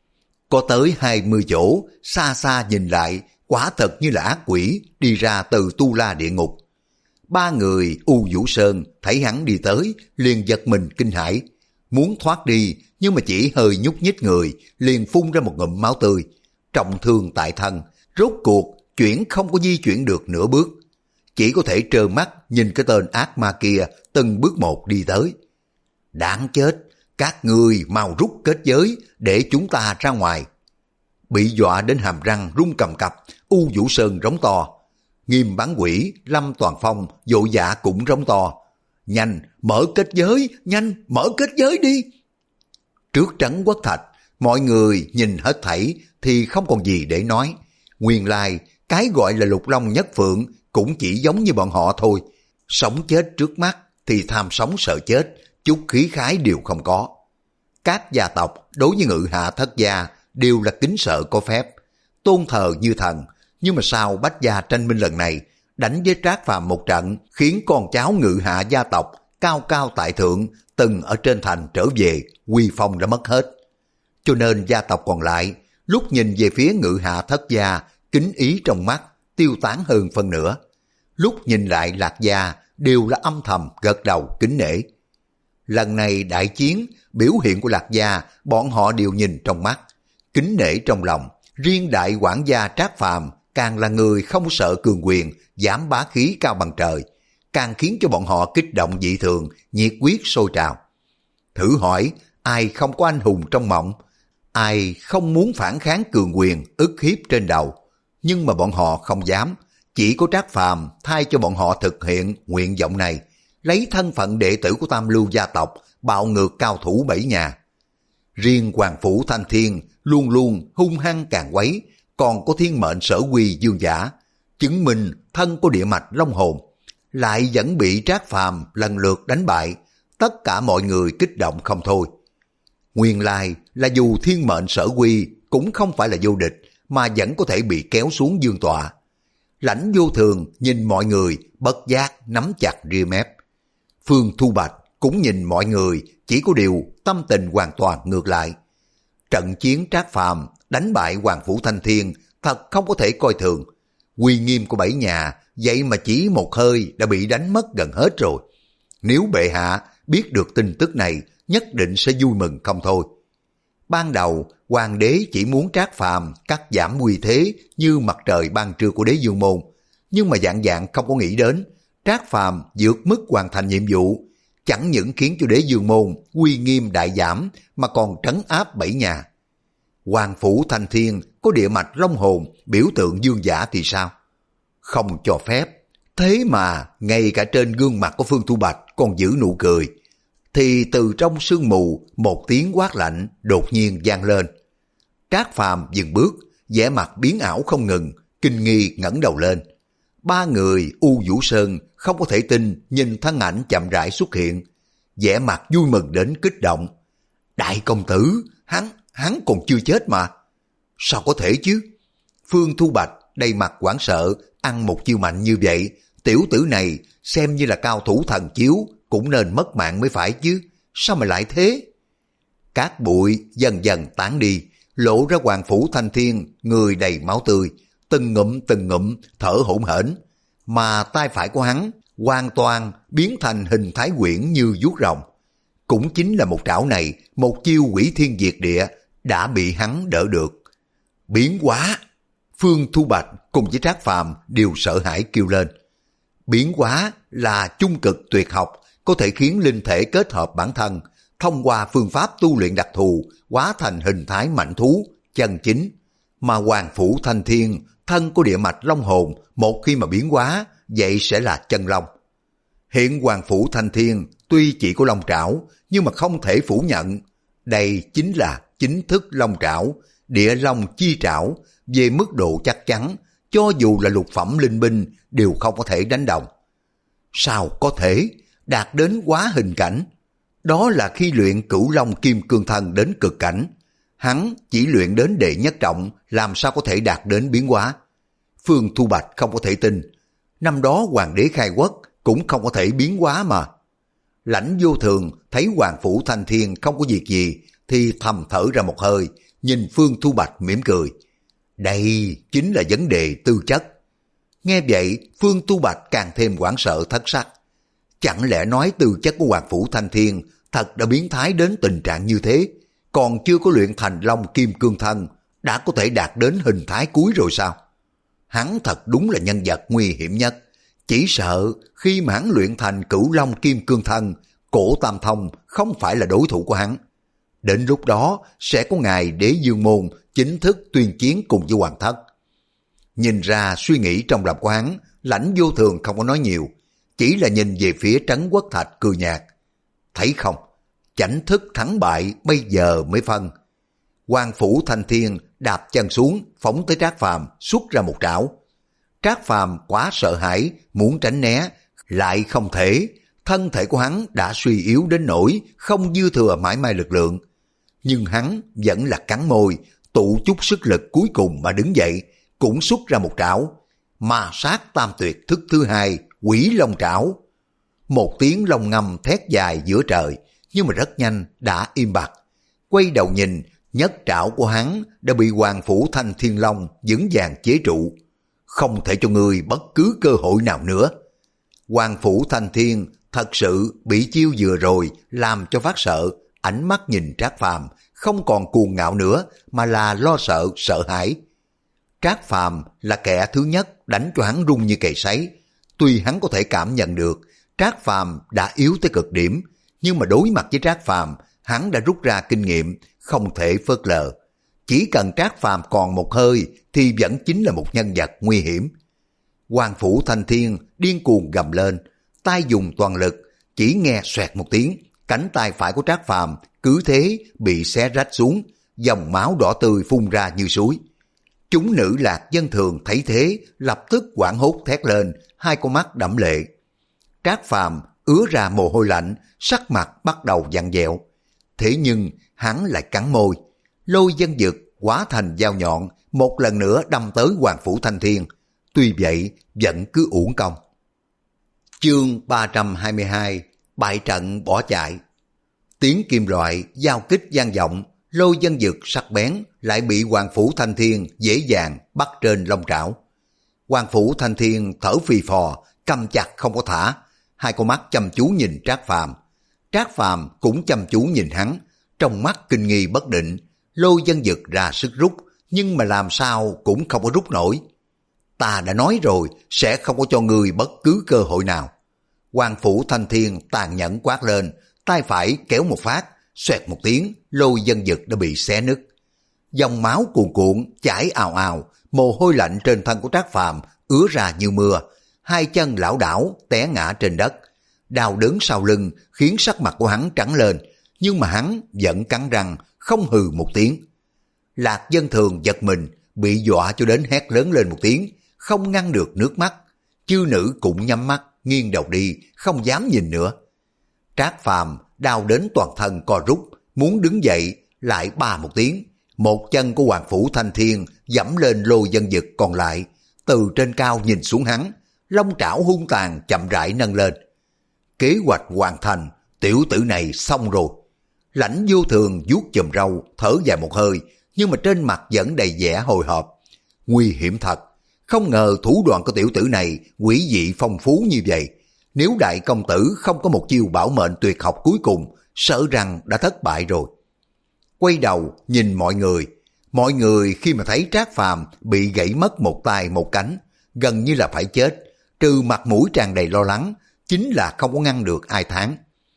Có tới hai mươi chỗ, xa xa nhìn lại, quả thật như là ác quỷ đi ra từ tu la địa ngục. Ba người U Vũ Sơn thấy hắn đi tới, liền giật mình kinh hãi, muốn thoát đi nhưng mà chỉ hơi nhúc nhích người, liền phun ra một ngụm máu tươi, trọng thương tại thân, rốt cuộc chuyển không có di chuyển được nửa bước, chỉ có thể trơ mắt nhìn cái tên ác ma kia từng bước một đi tới. Đáng chết, các ngươi mau rút kết giới để chúng ta ra ngoài. Bị dọa đến hàm răng rung cầm cập, U Vũ Sơn rống to. Nghiêm Bán Quỷ, Lâm Toàn Phong vội dạ cũng rống to. Nhanh, mở kết giới, nhanh, mở kết giới đi. Trước Trấn Quốc Thạch, mọi người nhìn hết thảy thì không còn gì để nói. Nguyên lai, cái gọi là Lục Long Nhất Phượng cũng chỉ giống như bọn họ thôi. Sống chết trước mắt thì tham sống sợ chết, chút khí khái đều không có. Các gia tộc đối với Ngự Hạ Thất gia đều là kính sợ có phép, tôn thờ như thần, nhưng mà sau Bách gia tranh minh lần này, đánh với Trác Phàm một trận, khiến con cháu Ngự Hạ gia tộc cao cao tại thượng từng ở trên thành trở về, uy phong đã mất hết. Cho nên gia tộc còn lại, lúc nhìn về phía Ngự Hạ Thất gia, kính ý trong mắt, tiêu tán hơn phân nửa. Lúc nhìn lại Lạc gia, đều là âm thầm gật đầu kính nể. Lần này đại chiến, biểu hiện của Lạc gia, bọn họ đều nhìn trong mắt, kính nể trong lòng. Riêng đại quản gia Trác Phàm càng là người không sợ cường quyền, dám bá khí cao bằng trời, càng khiến cho bọn họ kích động dị thường, nhiệt quyết sôi trào. Thử hỏi, ai không có anh hùng trong mộng, ai không muốn phản kháng cường quyền, ức hiếp trên đầu, nhưng mà bọn họ không dám, chỉ có Trác Phàm thay cho bọn họ thực hiện nguyện vọng này, lấy thân phận đệ tử của Tam Lưu gia tộc, bạo ngược cao thủ bảy nhà. Riêng Hoàng Phủ Thanh Thiên luôn luôn hung hăng càng quấy, còn có thiên mệnh Sở Quy Dương Giả, chứng minh thân có địa mạch long hồn, lại vẫn bị Trác Phàm lần lượt đánh bại, tất cả mọi người kích động không thôi. Nguyên lai là dù thiên mệnh Sở Quy cũng không phải là vô địch, mà vẫn có thể bị kéo xuống dương tọa. Lãnh Vô Thường nhìn mọi người, bất giác nắm chặt ria mép. Phương Thu Bạch cũng nhìn mọi người, chỉ có điều tâm tình hoàn toàn ngược lại. Trận chiến Trác Phàm đánh bại Hoàng Phủ Thanh Thiên thật không có thể coi thường. Uy nghiêm của bảy nhà vậy mà chỉ một hơi đã bị đánh mất gần hết rồi. Nếu bệ hạ biết được tin tức này, nhất định sẽ vui mừng không thôi. Ban đầu hoàng đế chỉ muốn Trác Phàm cắt giảm uy thế như mặt trời ban trưa của Đế Dương Môn, nhưng mà dạng dạng không có nghĩ đến Trác Phàm vượt mức hoàn thành nhiệm vụ, chẳng những khiến cho Đế Dương Môn uy nghiêm đại giảm mà còn trấn áp bảy nhà. Hoàng Phủ Thanh Thiên có địa mạch long hồn, biểu tượng dương giả thì sao? Không cho phép. Thế mà ngay cả trên gương mặt của Phương Thu Bạch còn giữ nụ cười, thì từ trong sương mù một tiếng quát lạnh đột nhiên vang lên. Trác Phàm dừng bước, vẻ mặt biến ảo không ngừng, kinh nghi ngẩng đầu lên. Ba người U Vũ Sơn không có thể tin nhìn thân ảnh chậm rãi xuất hiện, vẻ mặt vui mừng đến kích động. Đại công tử, hắn, hắn còn chưa chết mà. Sao có thể chứ? Phương Thu Bạch đầy mặt hoảng sợ, ăn một chiêu mạnh như vậy, tiểu tử này xem như là cao thủ thần chiếu, cũng nên mất mạng mới phải chứ, sao mà lại thế? Cát bụi dần dần tán đi, lộ ra Hoàng Phủ Thanh Thiên, người đầy máu tươi, từng ngụm từng ngụm thở hổn hển, mà tay phải của hắn hoàn toàn biến thành hình thái quyển như vuốt rồng. Cũng chính là một trảo này, một chiêu quỷ thiên diệt địa đã bị hắn đỡ được. Biến hóa! Phương Thu Bạch cùng với Trác Phàm đều sợ hãi kêu lên. Biến hóa là chung cực tuyệt học, có thể khiến linh thể kết hợp bản thân, thông qua phương pháp tu luyện đặc thù, hóa thành hình thái mạnh thú, chân chính. Mà Hoàng Phủ Thanh Thiên, thân của địa mạch long hồn, một khi mà biến hóa, vậy sẽ là chân long. Hiện Hoàng Phủ Thanh Thiên tuy chỉ có long trảo, nhưng mà không thể phủ nhận, đây chính là chính thức long trảo, địa long chi trảo, về mức độ chắc chắn, cho dù là lục phẩm linh binh đều không có thể đánh đồng. Sao có thể đạt đến hóa hình cảnh? Đó là khi luyện Cửu Long Kim Cương Thân đến cực cảnh. Hắn chỉ luyện đến đệ nhất trọng, làm sao có thể đạt đến biến hóa? Phương Thu Bạch không có thể tin. Năm đó Hoàng đế khai quốc cũng không có thể biến hóa mà. Lãnh Vô Thường thấy Hoàng Phủ Thanh Thiên không có việc gì thì thầm thở ra một hơi, nhìn Phương Thu Bạch mỉm cười. Đây chính là vấn đề tư chất. Nghe vậy, Phương Tu Bạch càng thêm hoảng sợ thất sắc. Chẳng lẽ nói tư chất của Hoàng Phủ Thanh Thiên thật đã biến thái đến tình trạng như thế, còn chưa có luyện thành Long Kim Cương Thân, đã có thể đạt đến hình thái cuối rồi sao? Hắn thật đúng là nhân vật nguy hiểm nhất. Chỉ sợ khi mà hắn luyện thành Cửu Long Kim Cương Thân, Cổ Tam Thông không phải là đối thủ của hắn. Đến lúc đó sẽ có ngày Đế Dương Môn chính thức tuyên chiến cùng với Hoàng Thất. Nhìn ra suy nghĩ trong lòng của hắn, Lãnh Vô Thường không có nói nhiều, chỉ là nhìn về phía Trấn Quốc Thạch cười nhạt. Thấy không, chảnh thức thắng bại bây giờ mới phân. Hoàng Phủ Thanh Thiên đạp chân xuống, phóng tới Trác Phàm, xuất ra một trảo. Trác Phàm quá sợ hãi, muốn tránh né, lại không thể. Thân thể của hắn đã suy yếu đến nỗi không dư thừa mãi may lực lượng. Nhưng hắn vẫn là cắn môi, tụ chút sức lực cuối cùng mà đứng dậy, cũng xuất ra một trảo. Ma sát tam tuyệt thức thứ hai, Quỷ Long Trảo. Một tiếng long ngâm thét dài giữa trời, nhưng mà rất nhanh đã im bặt. Quay đầu nhìn, nhất trảo của hắn đã bị Hoàng Phủ Thanh Thiên Long vững vàng chế trụ. Không thể cho người bất cứ cơ hội nào nữa. Hoàng Phủ Thanh Thiên thật sự bị chiêu vừa rồi làm cho phát sợ, ánh mắt nhìn Trác Phàm không còn cuồng ngạo nữa mà là lo sợ, sợ hãi. Trác Phàm là kẻ thứ nhất đánh cho hắn run như cầy sấy. Tuy hắn có thể cảm nhận được Trác Phàm đã yếu tới cực điểm, nhưng mà đối mặt với Trác Phàm, hắn đã rút ra kinh nghiệm, không thể phớt lờ. Chỉ cần Trác Phàm còn một hơi thì vẫn chính là một nhân vật nguy hiểm. Hoàng Phủ Thanh Thiên điên cuồng gầm lên, tay dùng toàn lực, chỉ nghe xoẹt một tiếng, cánh tay phải của Trác Phàm cứ thế bị xé rách xuống, dòng máu đỏ tươi phun ra như suối. Chúng nữ Lạc Dân Thường thấy thế, lập tức hoảng hốt thét lên, hai con mắt đẫm lệ. Trác Phàm ứa ra mồ hôi lạnh, sắc mặt bắt đầu vặn vẹo. Thế nhưng hắn lại cắn môi, Lôi Dân Dực hóa thành dao nhọn, một lần nữa đâm tới Hoàng Phủ Thanh Thiên. Tuy vậy vẫn cứ uổng công. Chương ba trăm hai mươi hai, bại trận bỏ chạy. Tiếng kim loại giao kích vang vọng, Lôi Dân Dực sắc bén lại bị Hoàng Phủ Thanh Thiên dễ dàng bắt trên long trảo. Hoàng Phủ Thanh Thiên thở phì phò, căm chặt không có thả, hai con mắt chăm chú nhìn Trác Phàm. Trác Phàm cũng chăm chú nhìn hắn, trong mắt kinh nghi bất định. Lôi Dân Dực ra sức rút, nhưng mà làm sao cũng không có rút nổi. Ta đã nói rồi, sẽ không có cho người bất cứ cơ hội nào. Hoàng Phủ Thanh Thiên tàn nhẫn quát lên, tay phải kéo một phát, xoẹt một tiếng, Lôi Dân Dực đã bị xé nứt. Dòng máu cuồn cuộn chảy ào ào, mồ hôi lạnh trên thân của Trác Phàm ứa ra như mưa, hai chân lảo đảo té ngã trên đất. Đau đớn sau lưng khiến sắc mặt của hắn trắng lên, nhưng mà hắn vẫn cắn răng, không hừ một tiếng. Lạc Dân Thường giật mình, bị dọa cho đến hét lớn lên một tiếng, không ngăn được nước mắt. Chư nữ cũng nhắm mắt, nghiêng đầu đi, không dám nhìn nữa. Trác Phàm đau đến toàn thân co rút, muốn đứng dậy, lại ba một tiếng. Một chân của Hoàng Phủ Thanh Thiên dẫm lên Lôi Dân Dực còn lại, từ trên cao nhìn xuống hắn, long trảo hung tàn chậm rãi nâng lên. Kế hoạch hoàn thành, tiểu tử này xong rồi. Lãnh Vô Thường vuốt chùm râu, thở dài một hơi, nhưng mà trên mặt vẫn đầy vẻ hồi hộp. Nguy hiểm thật, không ngờ thủ đoạn của tiểu tử này quỷ dị phong phú như vậy. Nếu đại công tử không có một chiêu bảo mệnh tuyệt học cuối cùng, sợ rằng đã thất bại rồi. Quay đầu nhìn mọi người, mọi người khi mà thấy Trác Phàm bị gãy mất một tay một cánh, gần như là phải chết, trừ mặt mũi tràn đầy lo lắng, chính là không có ngăn được ai thán.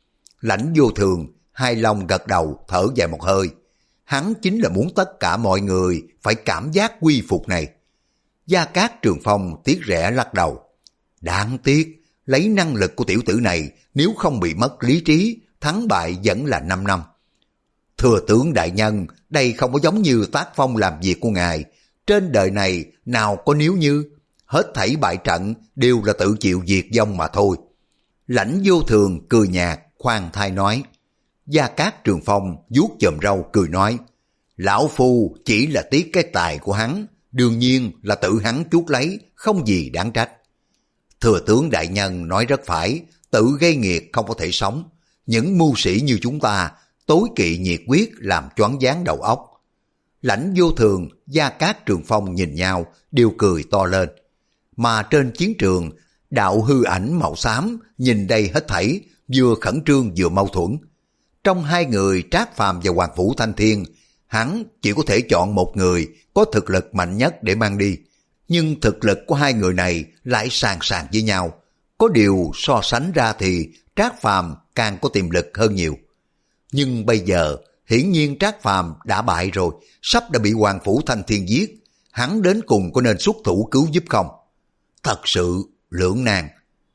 Lãnh Vô Thường hài lòng gật đầu, thở dài một hơi. Hắn chính là muốn tất cả mọi người phải cảm giác quy phục này. Gia Cát Trường Phong tiếc rẻ lắc đầu. Đáng tiếc, lấy năng lực của tiểu tử này, nếu không bị mất lý trí, thắng bại vẫn là năm năm. Thừa tướng đại nhân, đây không có giống như tác phong làm việc của ngài. Trên đời này nào có nếu như, hết thảy bại trận đều là tự chịu diệt vong mà thôi. Lãnh Vô Thường cười nhạt, khoan thai nói. Gia Cát Trường Phong vuốt chòm râu cười nói. Lão Phu chỉ là tiếc cái tài của hắn, đương nhiên là tự hắn chuốt lấy, không gì đáng trách. Thừa tướng đại nhân nói rất phải, tự gây nghiệt không có thể sống. Những mưu sĩ như chúng ta, tối kỵ nhiệt quyết làm choáng váng đầu óc. Lãnh Vô Thường, Gia Cát Trường Phong nhìn nhau đều cười to lên. Mà trên chiến trường, đạo hư ảnh màu xám nhìn đây hết thảy, vừa khẩn trương vừa mâu thuẫn. Trong hai người Trác Phàm và Hoàng Phủ Thanh Thiên, hắn chỉ có thể chọn một người có thực lực mạnh nhất để mang đi. Nhưng thực lực của hai người này lại sàn sàn với nhau. Có điều so sánh ra thì Trác Phàm càng có tiềm lực hơn nhiều. Nhưng bây giờ, hiển nhiên Trác Phàm đã bại rồi, sắp đã bị Hoàng Phủ Thanh Thiên giết. Hắn đến cùng có nên xuất thủ cứu giúp không? Thật sự lưỡng nan.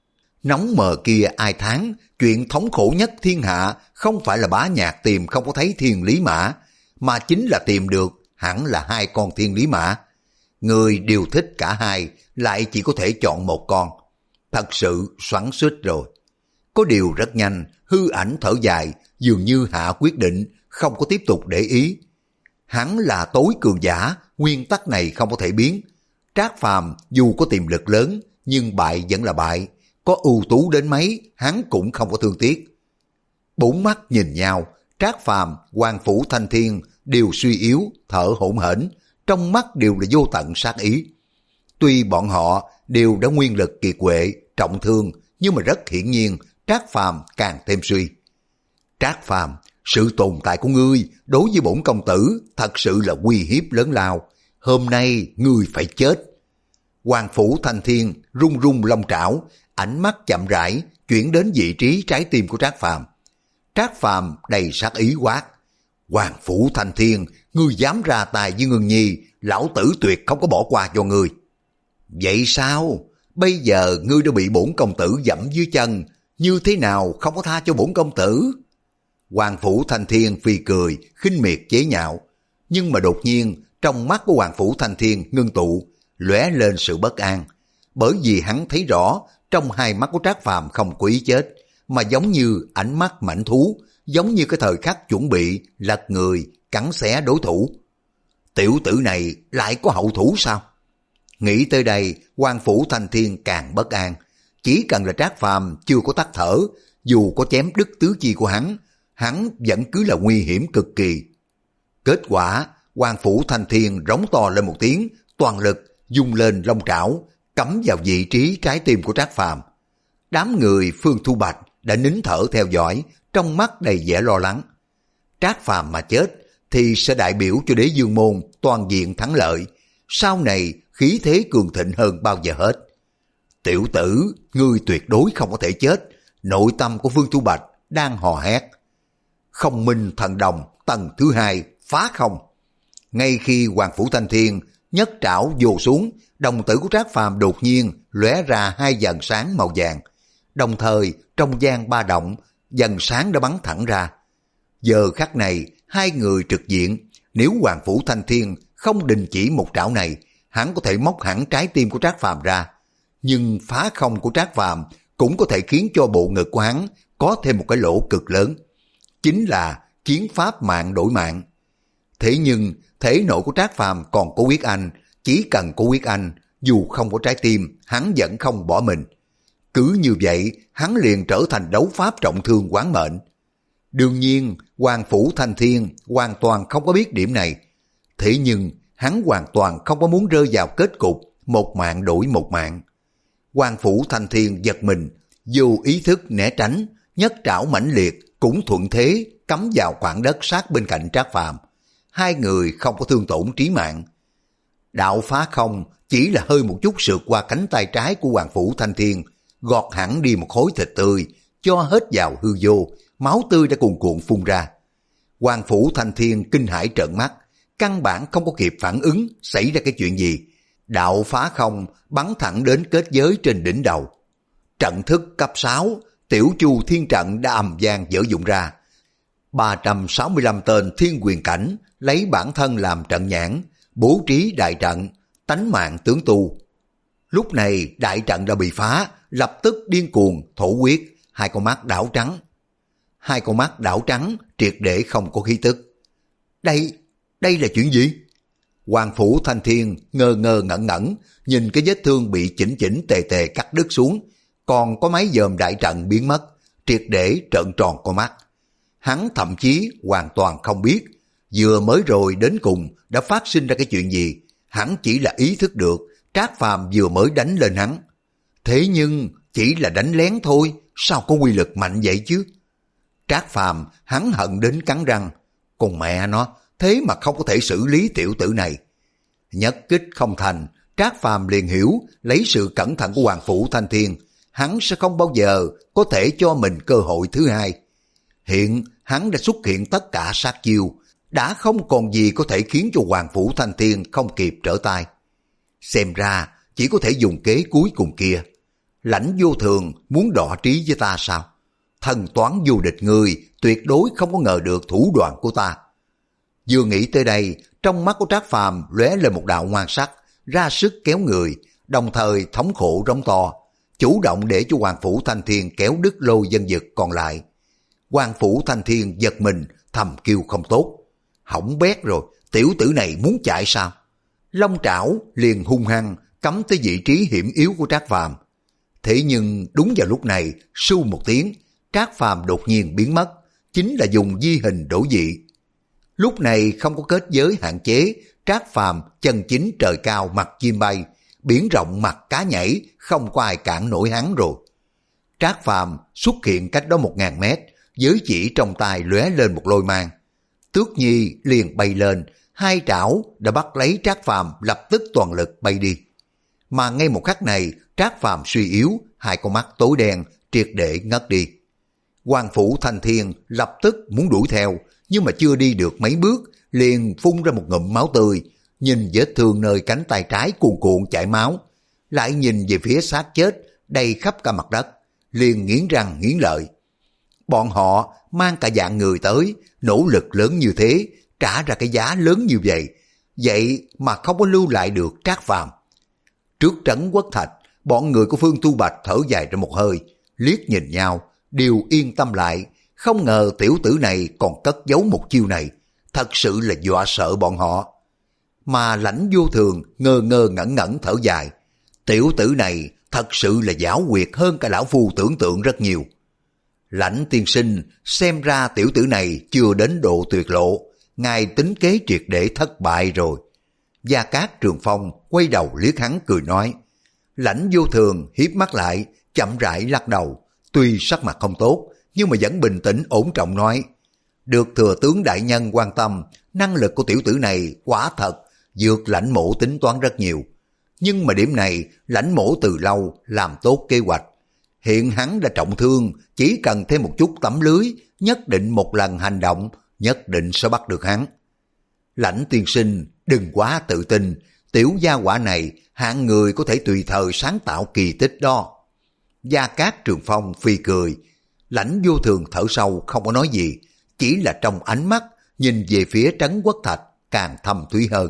Nóng mờ kia ai thán, chuyện thống khổ nhất thiên hạ không phải là Bá Nhạc tìm không có thấy thiên lý mã, mà chính là tìm được hẳn là hai con thiên lý mã. Người đều thích cả hai, lại chỉ có thể chọn một con. Thật sự xoắn xuýt rồi. Có điều rất nhanh, hư ảnh thở dài, dường như hạ quyết định, không có tiếp tục để ý. Hắn là tối cường giả, nguyên tắc này không có thể biến. Trác Phàm dù có tiềm lực lớn, nhưng bại vẫn là bại. Có ưu tú đến mấy, hắn cũng không có thương tiếc. Bốn mắt nhìn nhau, Trác Phàm, Hoàng Phủ Thanh Thiên đều suy yếu, thở hổn hển, trong mắt đều là vô tận sát ý. Tuy bọn họ đều đã nguyên lực kiệt quệ, trọng thương, nhưng mà rất hiển nhiên Trác Phàm càng thêm suy. Trác Phàm, sự tồn tại của ngươi đối với bổn công tử thật sự là uy hiếp lớn lao. Hôm nay ngươi phải chết. Hoàng Phủ Thanh Thiên rung rung long trảo, ánh mắt chậm rãi chuyển đến vị trí trái tim của Trác Phàm. Trác Phàm đầy sát ý quát: Hoàng Phủ Thanh Thiên, ngươi dám ra tay với Ngưng Nhi, lão tử tuyệt không có bỏ qua cho ngươi. Vậy sao? Bây giờ ngươi đã bị bổn công tử dẫm dưới chân, như thế nào không có tha cho bổn công tử? Hoàng Phủ Thanh Thiên phi cười, khinh miệt chế nhạo. Nhưng mà đột nhiên, trong mắt của Hoàng Phủ Thanh Thiên ngưng tụ, lóe lên sự bất an. Bởi vì hắn thấy rõ, trong hai mắt của Trác Phàm không có ý chết, mà giống như ánh mắt mãnh thú, giống như cái thời khắc chuẩn bị lật người, cắn xé đối thủ. Tiểu tử này lại có hậu thủ sao? Nghĩ tới đây, Hoàng Phủ Thanh Thiên càng bất an. Chỉ cần là Trác Phàm chưa có tắt thở, dù có chém đứt tứ chi của hắn, hắn vẫn cứ là nguy hiểm cực kỳ. Kết quả, Hoàng Phủ Thanh Thiên rống to lên một tiếng, toàn lực dung lên long trảo, cắm vào vị trí trái tim của Trác Phàm. Đám người Phương Thu Bạch đã nín thở theo dõi, trong mắt đầy vẻ lo lắng. Trác Phàm mà chết thì sẽ đại biểu cho Đế Dương Môn toàn diện thắng lợi, sau này khí thế cường thịnh hơn bao giờ hết. Tiểu tử, ngươi tuyệt đối không có thể chết. Nội tâm của Phương Thu Bạch đang hò hét. Không minh thần đồng tầng thứ hai phá không. Ngay khi Hoàng Phủ Thanh Thiên nhất trảo vồ xuống, đồng tử của Trác Phàm đột nhiên lóe ra hai dần sáng màu vàng. Đồng thời trong gian ba động, dần sáng đã bắn thẳng ra. Giờ khắc này hai người trực diện, nếu Hoàng Phủ Thanh Thiên không đình chỉ một trảo này, hắn có thể móc hẳn trái tim của Trác Phàm ra. Nhưng phá không của Trác Phàm cũng có thể khiến cho bộ ngực của hắn có thêm một cái lỗ cực lớn. Chính là chiến pháp mạng đổi mạng. Thế nhưng thể nội của Trác Phàm còn có huyết anh, chỉ cần có huyết anh, dù không có trái tim, hắn vẫn không bỏ mình. Cứ như vậy, hắn liền trở thành đấu pháp trọng thương quán mệnh. Đương nhiên, Hoàng Phủ Thanh Thiên hoàn toàn không có biết điểm này. Thế nhưng, hắn hoàn toàn không có muốn rơi vào kết cục một mạng đổi một mạng. Hoàng Phủ Thanh Thiên giật mình, vô ý thức né tránh, nhất trảo mãnh liệt cũng thuận thế cắm vào khoảng đất sát bên cạnh Trác Phàm. Hai người không có thương tổn trí mạng. Đạo phá không chỉ là hơi một chút sượt qua cánh tay trái của Hoàng Phủ Thanh Thiên, gọt hẳn đi một khối thịt tươi, cho hết vào hư vô, máu tươi đã cuồn cuộn phun ra. Hoàng Phủ Thanh Thiên kinh hãi trợn mắt, căn bản không có kịp phản ứng xảy ra cái chuyện gì. Đạo phá không bắn thẳng đến kết giới trên đỉnh đầu. Trận thức cấp sáu, Tiểu Chu Thiên Trận đã ầm vang dở dụng ra. ba trăm sáu mươi lăm tên thiên quyền cảnh lấy bản thân làm trận nhãn, bố trí đại trận, tánh mạng tướng tu. Lúc này đại trận đã bị phá, lập tức điên cuồng thổ huyết, hai con mắt đảo trắng. Hai con mắt đảo trắng triệt để không có khí tức. Đây, đây là chuyện gì? Hoàng Phủ Thanh Thiên ngơ ngơ ngẩn ngẩn, nhìn cái vết thương bị chỉnh chỉnh tề tề cắt đứt xuống, còn có mấy dòm đại trận biến mất, triệt để trợn tròn con mắt. Hắn thậm chí hoàn toàn không biết, Vừa mới rồi đến cùng đã phát sinh ra cái chuyện gì, hắn chỉ là ý thức được Trác Phàm vừa mới đánh lên hắn. Thế nhưng chỉ là đánh lén thôi, sao có quy lực mạnh vậy chứ? Trác Phàm hắn hận đến cắn răng, còn mẹ nó, thế mà không có thể xử lý tiểu tử này. Nhất kích không thành, Trác Phàm liền hiểu lấy sự cẩn thận của Hoàng Phủ Thanh Thiên, hắn sẽ không bao giờ có thể cho mình cơ hội thứ hai. Hiện hắn đã xuất hiện tất cả sát chiêu, đã không còn gì có thể khiến cho Hoàng Phủ Thanh Thiên không kịp trở tay. Xem ra chỉ có thể dùng kế cuối cùng kia. Lãnh Vô Thường muốn đọ trí với ta sao? Thần toán vô địch người tuyệt đối không có ngờ được thủ đoạn của ta. Vừa nghĩ tới đây, trong mắt của Trác Phàm lóe lên một đạo ngoan sắc, ra sức kéo người, đồng thời thống khổ rống to, chủ động để cho Hoàng Phủ Thanh Thiên kéo đứt lôi dân dực còn lại. Hoàng Phủ Thanh Thiên giật mình, thầm kêu không tốt. Hỏng bét rồi, tiểu tử này muốn chạy sao? Long trảo liền hung hăng cắm tới vị trí hiểm yếu của Trác Phàm. Thế nhưng đúng vào lúc này, sưu một tiếng, Trác Phàm đột nhiên biến mất, chính là dùng di hình đổi dị. Lúc này không có kết giới hạn chế, Trác Phàm chân chính trời cao mặt chim bay, biển rộng mặt cá nhảy, không có ai cản nổi hắn rồi. Trác Phàm xuất hiện cách đó một ngàn mét, giới chỉ trong tay lóe lên một lôi mang. Tước Nhi liền bay lên, hai trảo đã bắt lấy Trác Phàm, lập tức toàn lực bay đi. Mà ngay một khắc này, Trác Phàm suy yếu, hai con mắt tối đen, triệt để ngất đi. Hoàng Phủ Thanh Thiên lập tức muốn đuổi theo, nhưng mà chưa đi được mấy bước, liền phun ra một ngụm máu tươi, nhìn vết thương nơi cánh tay trái cuồn cuộn chảy máu, lại nhìn về phía xác chết đầy khắp cả mặt đất, liền nghiến răng nghiến lợi. Bọn họ mang cả dạng người tới, nỗ lực lớn như thế, trả ra cái giá lớn như vậy, vậy mà không có lưu lại được Trác Phàm. Trước trấn Quốc Thạch, bọn người của Phương Tu Bạch thở dài ra một hơi, liếc nhìn nhau, đều yên tâm lại, không ngờ tiểu tử này còn cất giấu một chiêu này, thật sự là dọa sợ bọn họ. Mà Lãnh Vô Thường ngơ ngơ ngẩn ngẩn thở dài, tiểu tử này thật sự là giảo quyệt hơn cả lão phu tưởng tượng rất nhiều. Lãnh tiên sinh, xem ra tiểu tử này chưa đến độ tuyệt lộ, ngài tính kế triệt để thất bại rồi. Gia Cát Trường Phong quay đầu liếc hắn cười nói. Lãnh Vô Thường hiếp mắt lại, chậm rãi lắc đầu, tuy sắc mặt không tốt, nhưng mà vẫn bình tĩnh ổn trọng nói. Được thừa tướng đại nhân quan tâm, năng lực của tiểu tử này quả thật vượt lãnh mổ tính toán rất nhiều. Nhưng mà điểm này lãnh mổ từ lâu làm tốt kế hoạch. Hiện hắn đã trọng thương, chỉ cần thêm một chút tấm lưới, nhất định một lần hành động, nhất định sẽ bắt được hắn. Lãnh tiên sinh, đừng quá tự tin, tiểu gia hỏa này hạng người có thể tùy thời sáng tạo kỳ tích đó. Gia Cát Trường Phong phi cười, Lãnh Vô Thường thở sâu không có nói gì, chỉ là trong ánh mắt nhìn về phía Trấn Quốc Thạch càng thâm thúy hơn.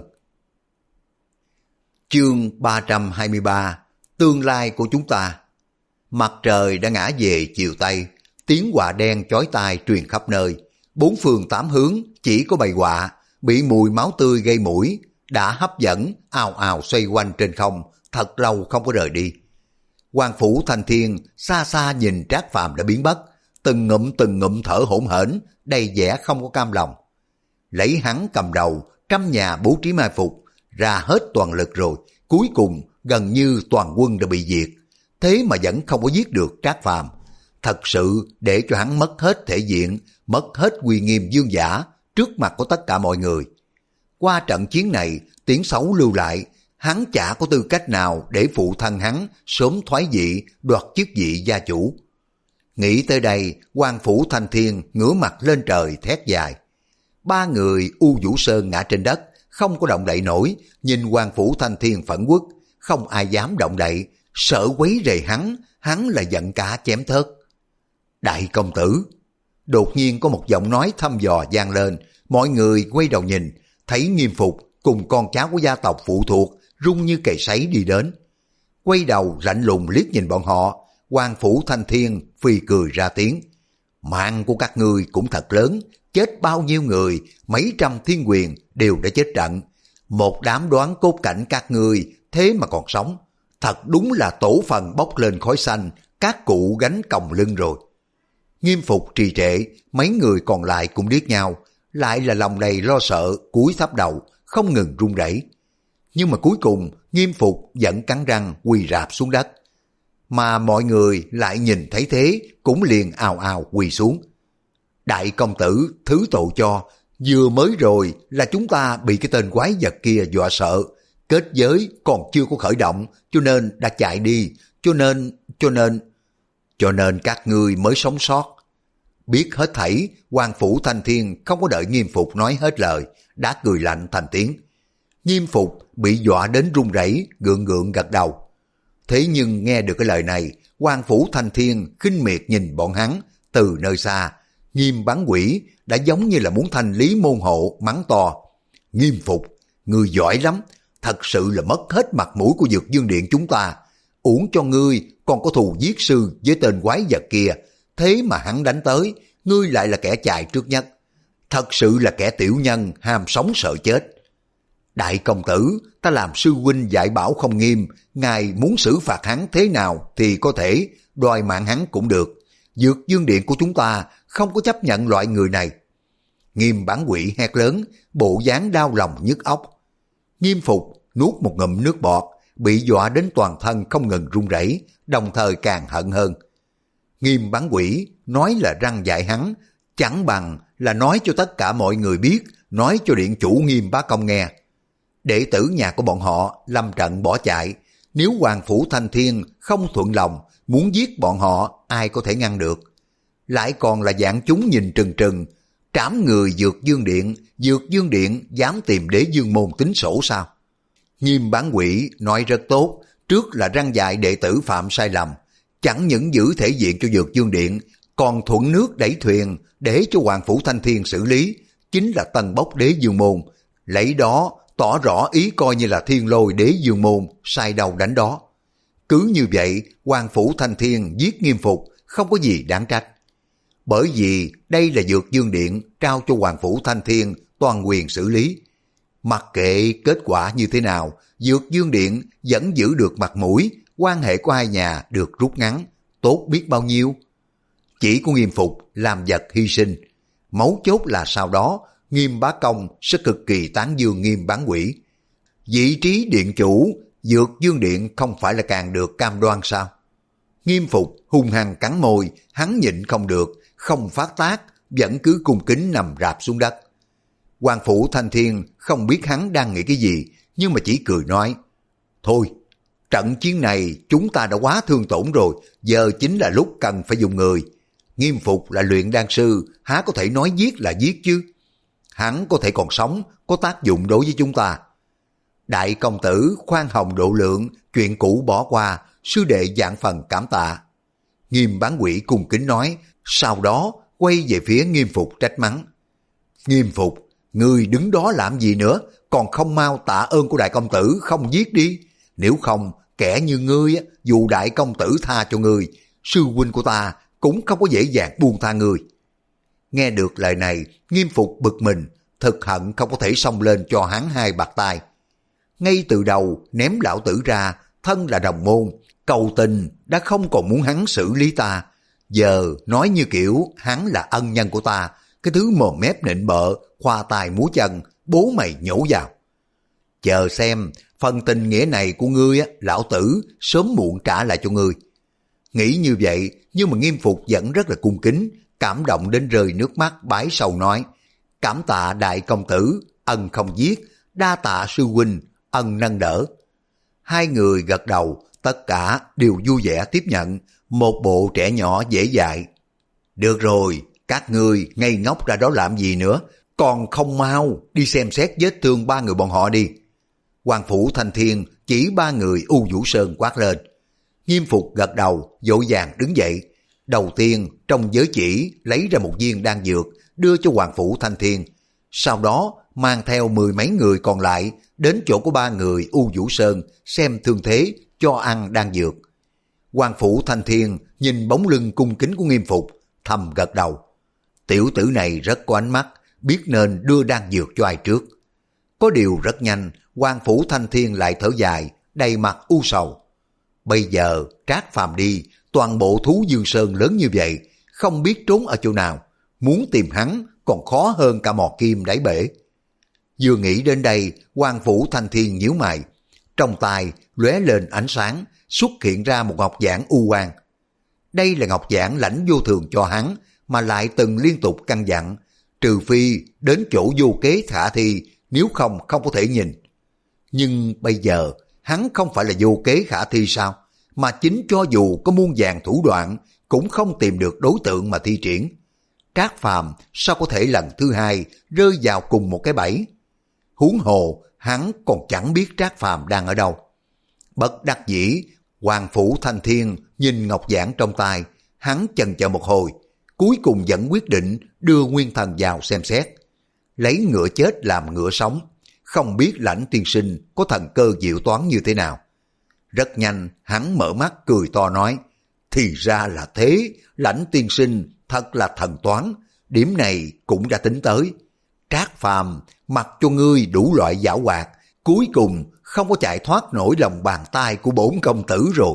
Chương ba trăm hai mươi ba, tương lai của chúng ta. Mặt trời đã ngã về chiều tây, tiếng quạ đen chói tai truyền khắp nơi, bốn phương tám hướng chỉ có bầy quạ bị mùi máu tươi gây mũi đã hấp dẫn ào ào xoay quanh trên không, thật lâu không có rời đi. Hoàng Phủ Thanh Thiên xa xa nhìn Trác Phàm đã biến mất, từng ngụm từng ngụm thở hổn hển, đầy vẻ không có cam lòng. Lấy hắn cầm đầu, trăm nhà bố trí mai phục, ra hết toàn lực rồi, cuối cùng gần như toàn quân đã bị diệt, thế mà vẫn không có giết được Trác Phàm. Thật sự để cho hắn mất hết thể diện, mất hết uy nghiêm dương giả trước mặt của tất cả mọi người. Qua trận chiến này, tiếng xấu lưu lại, hắn chả có tư cách nào để phụ thân hắn sớm thoái vị đoạt chức vị gia chủ. Nghĩ tới đây, Hoàng Phủ Thanh Thiên ngửa mặt lên trời thét dài. Ba người U Vũ Sơn ngã trên đất, không có động đậy nổi, nhìn Hoàng Phủ Thanh Thiên phẫn uất, không ai dám động đậy, sợ quấy rầy hắn, hắn là giận cả chém thớt. Đại công tử! Đột nhiên có một giọng nói thăm dò vang lên, mọi người quay đầu nhìn, thấy Nghiêm Phục cùng con cháu của gia tộc phụ thuộc rung như cầy sấy đi đến. Quay đầu lạnh lùng liếc nhìn bọn họ, Hoàng Phủ Thanh Thiên phì cười ra tiếng. Mạng của các ngươi cũng thật lớn, chết bao nhiêu người, mấy trăm thiên quyền đều đã chết trận. Một đám đoán cốt cảnh các ngươi thế mà còn sống. Thật đúng là tổ phần bốc lên khói xanh, các cụ gánh còng lưng rồi. Nghiêm Phục trì trệ, mấy người còn lại cũng liếc nhau, lại là lòng đầy lo sợ, cúi thấp đầu, không ngừng run rẩy. Nhưng mà cuối cùng Nghiêm Phục vẫn cắn răng quỳ rạp xuống đất. Mà mọi người lại nhìn thấy thế cũng liền ào ào quỳ xuống. Đại công tử thứ tội cho, vừa mới rồi là chúng ta bị cái tên quái vật kia dọa sợ, kết giới còn chưa có khởi động cho nên đã chạy đi, cho nên, cho nên, cho nên các ngươi mới sống sót. Biết hết thảy, Hoàng Phủ Thanh Thiên không có đợi Nghiêm Phục nói hết lời, đã cười lạnh thành tiếng. Nghiêm Phục bị dọa đến run rẩy, gượng gượng gật đầu. Thế nhưng nghe được cái lời này, Hoàng Phủ Thanh Thiên khinh miệt nhìn bọn hắn từ nơi xa. Nghiêm Bán Quỷ đã giống như là muốn thanh lý môn hộ, mắng to. Nghiêm Phục, ngươi giỏi lắm, thật sự là mất hết mặt mũi của Dược Dương Điện chúng ta. Uổng cho ngươi còn có thù giết sư với tên quái vật kia, thế mà hắn đánh tới, ngươi lại là kẻ chạy trước nhất. Thật sự là kẻ tiểu nhân, ham sống sợ chết. Đại công tử, ta làm sư huynh dạy bảo không nghiêm, ngài muốn xử phạt hắn thế nào thì có thể, đòi mạng hắn cũng được. Dược Dương Điện của chúng ta không có chấp nhận loại người này. Nghiêm Bán Quỷ hét lớn, bộ dáng đau lòng nhức óc. Nghiêm Phục nuốt một ngụm nước bọt, bị dọa đến toàn thân không ngừng run rẩy, đồng thời càng hận hơn. Nghiêm Bán Quỷ nói là răn dạy hắn, chẳng bằng là nói cho tất cả mọi người biết, nói cho điện chủ Nghiêm Bá Công nghe. Đệ tử nhà của bọn họ lâm trận bỏ chạy, nếu Hoàng Phủ Thanh Thiên không thuận lòng, muốn giết bọn họ, ai có thể ngăn được. Lại còn là dạng chúng nhìn trừng trừng, trảm người Dược Dương Điện, Dược Dương Điện dám tìm Đế Dương Môn tính sổ sao? Nghiêm Bán Quỷ nói rất tốt, trước là răn dạy đệ tử phạm sai lầm, chẳng những giữ thể diện cho Dược Dương Điện, còn thuận nước đẩy thuyền để cho Hoàng Phủ Thanh Thiên xử lý, chính là tân bốc Đế Dương Môn, lấy đó tỏ rõ ý coi như là thiên lôi Đế Dương Môn, sai đầu đánh đó. Cứ như vậy, Hoàng Phủ Thanh Thiên giết Nghiêm Phục, không có gì đáng trách. Bởi vì đây là Dược Dương Điện trao cho Hoàng Phủ Thanh Thiên toàn quyền xử lý. Mặc kệ kết quả như thế nào, Dược Dương Điện vẫn giữ được mặt mũi, quan hệ của hai nhà được rút ngắn, tốt biết bao nhiêu. Chỉ của Nghiêm Phục làm vật hy sinh. Mấu chốt là sau đó, Nghiêm Bá Công sẽ cực kỳ tán dương Nghiêm Bán Quỷ. Vị trí điện chủ, Dược Dương Điện không phải là càng được cam đoan sao? Nghiêm Phục hung hăng cắn môi, hắn nhịn không được, không phát tác, vẫn cứ cung kính nằm rạp xuống đất. Hoàng Phủ Thanh Thiên không biết hắn đang nghĩ cái gì, nhưng mà chỉ cười nói, thôi, trận chiến này chúng ta đã quá thương tổn rồi, giờ chính là lúc cần phải dùng người. Nghiêm Phục là luyện đan sư, há có thể nói giết là giết chứ. Hắn có thể còn sống, có tác dụng đối với chúng ta. Đại công tử khoan hồng độ lượng, chuyện cũ bỏ qua, sư đệ vạn phần cảm tạ. Nghiêm Bán Quỷ cung kính nói, sau đó quay về phía Nghiêm Phục trách mắng. Nghiêm Phục, ngươi đứng đó làm gì nữa, còn không mau tạ ơn của đại công tử không giết đi. Nếu không, kẻ như ngươi, dù đại công tử tha cho ngươi, sư huynh của ta cũng không có dễ dàng buông tha ngươi. Nghe được lời này, Nghiêm Phục bực mình, thực hận không có thể xông lên cho hắn hai bạt tai. Ngay từ đầu ném lão tử ra, thân là đồng môn, cầu tình đã không còn muốn hắn xử lý ta. Giờ nói như kiểu hắn là ân nhân của ta, cái thứ mồm mép nịnh bợ, khoa tài múa chân, bố mày nhổ vào. Chờ xem, phần tình nghĩa này của ngươi, lão tử sớm muộn trả lại cho ngươi. Nghĩ như vậy, nhưng mà Nghiêm Phục vẫn rất là cung kính, cảm động đến rơi nước mắt bái sầu nói, cảm tạ đại công tử, ân không giết, đa tạ sư huynh, ân nâng đỡ. Hai người gật đầu, tất cả đều vui vẻ tiếp nhận, một bộ trẻ nhỏ dễ dạy. Được rồi, các ngươi ngây ngốc ra đó làm gì nữa, còn không mau đi xem xét vết thương ba người bọn họ đi. Hoàng Phủ Thanh Thiên chỉ ba người U Vũ Sơn quát lên. Nghiêm Phục gật đầu, vội vàng đứng dậy. Đầu tiên trong giới chỉ lấy ra một viên đan dược, đưa cho Hoàng Phủ Thanh Thiên. Sau đó mang theo mười mấy người còn lại đến chỗ của ba người U Vũ Sơn xem thương thế, cho ăn đan dược. Hoàng Phủ Thanh Thiên nhìn bóng lưng cung kính của Nghiêm Phục, thầm gật đầu. Tiểu tử này rất có ánh mắt, biết nên đưa đan dược cho ai trước. Có điều rất nhanh, Hoàng Phủ Thanh Thiên lại thở dài, đầy mặt u sầu. Bây giờ Trác Phàm đi, toàn bộ thú Dương Sơn lớn như vậy, không biết trốn ở chỗ nào. Muốn tìm hắn còn khó hơn cả mò kim đáy bể. Vừa nghĩ đến đây, Hoàng Phủ Thanh Thiên nhíu mày, trong tay lóe lên ánh sáng, xuất hiện ra một ngọc giản u quang. Đây là ngọc giản lãnh vô thường cho hắn, mà lại từng liên tục căn dặn, trừ phi đến chỗ vô kế khả thi, nếu không không có thể nhìn. Nhưng bây giờ hắn không phải là vô kế khả thi sao? Mà chính cho dù có muôn vàn thủ đoạn cũng không tìm được đối tượng mà thi triển. Trác Phàm sao có thể lần thứ hai rơi vào cùng một cái bẫy? Huống hồ hắn còn chẳng biết Trác Phàm đang ở đâu. Bất đắc dĩ, Hoàng Phủ Thanh Thiên nhìn ngọc giản trong tay, hắn chần chờ một hồi, cuối cùng vẫn quyết định đưa nguyên thần vào xem xét. Lấy ngựa chết làm ngựa sống, không biết Lãnh tiên sinh có thần cơ diệu toán như thế nào. Rất nhanh, hắn mở mắt cười to nói, thì ra là thế, Lãnh tiên sinh thật là thần toán, điểm này cũng đã tính tới. Trác Phàm mặc cho ngươi đủ loại giảo hoạt, cuối cùng không có chạy thoát nổi lòng bàn tay của bổn công tử rồi.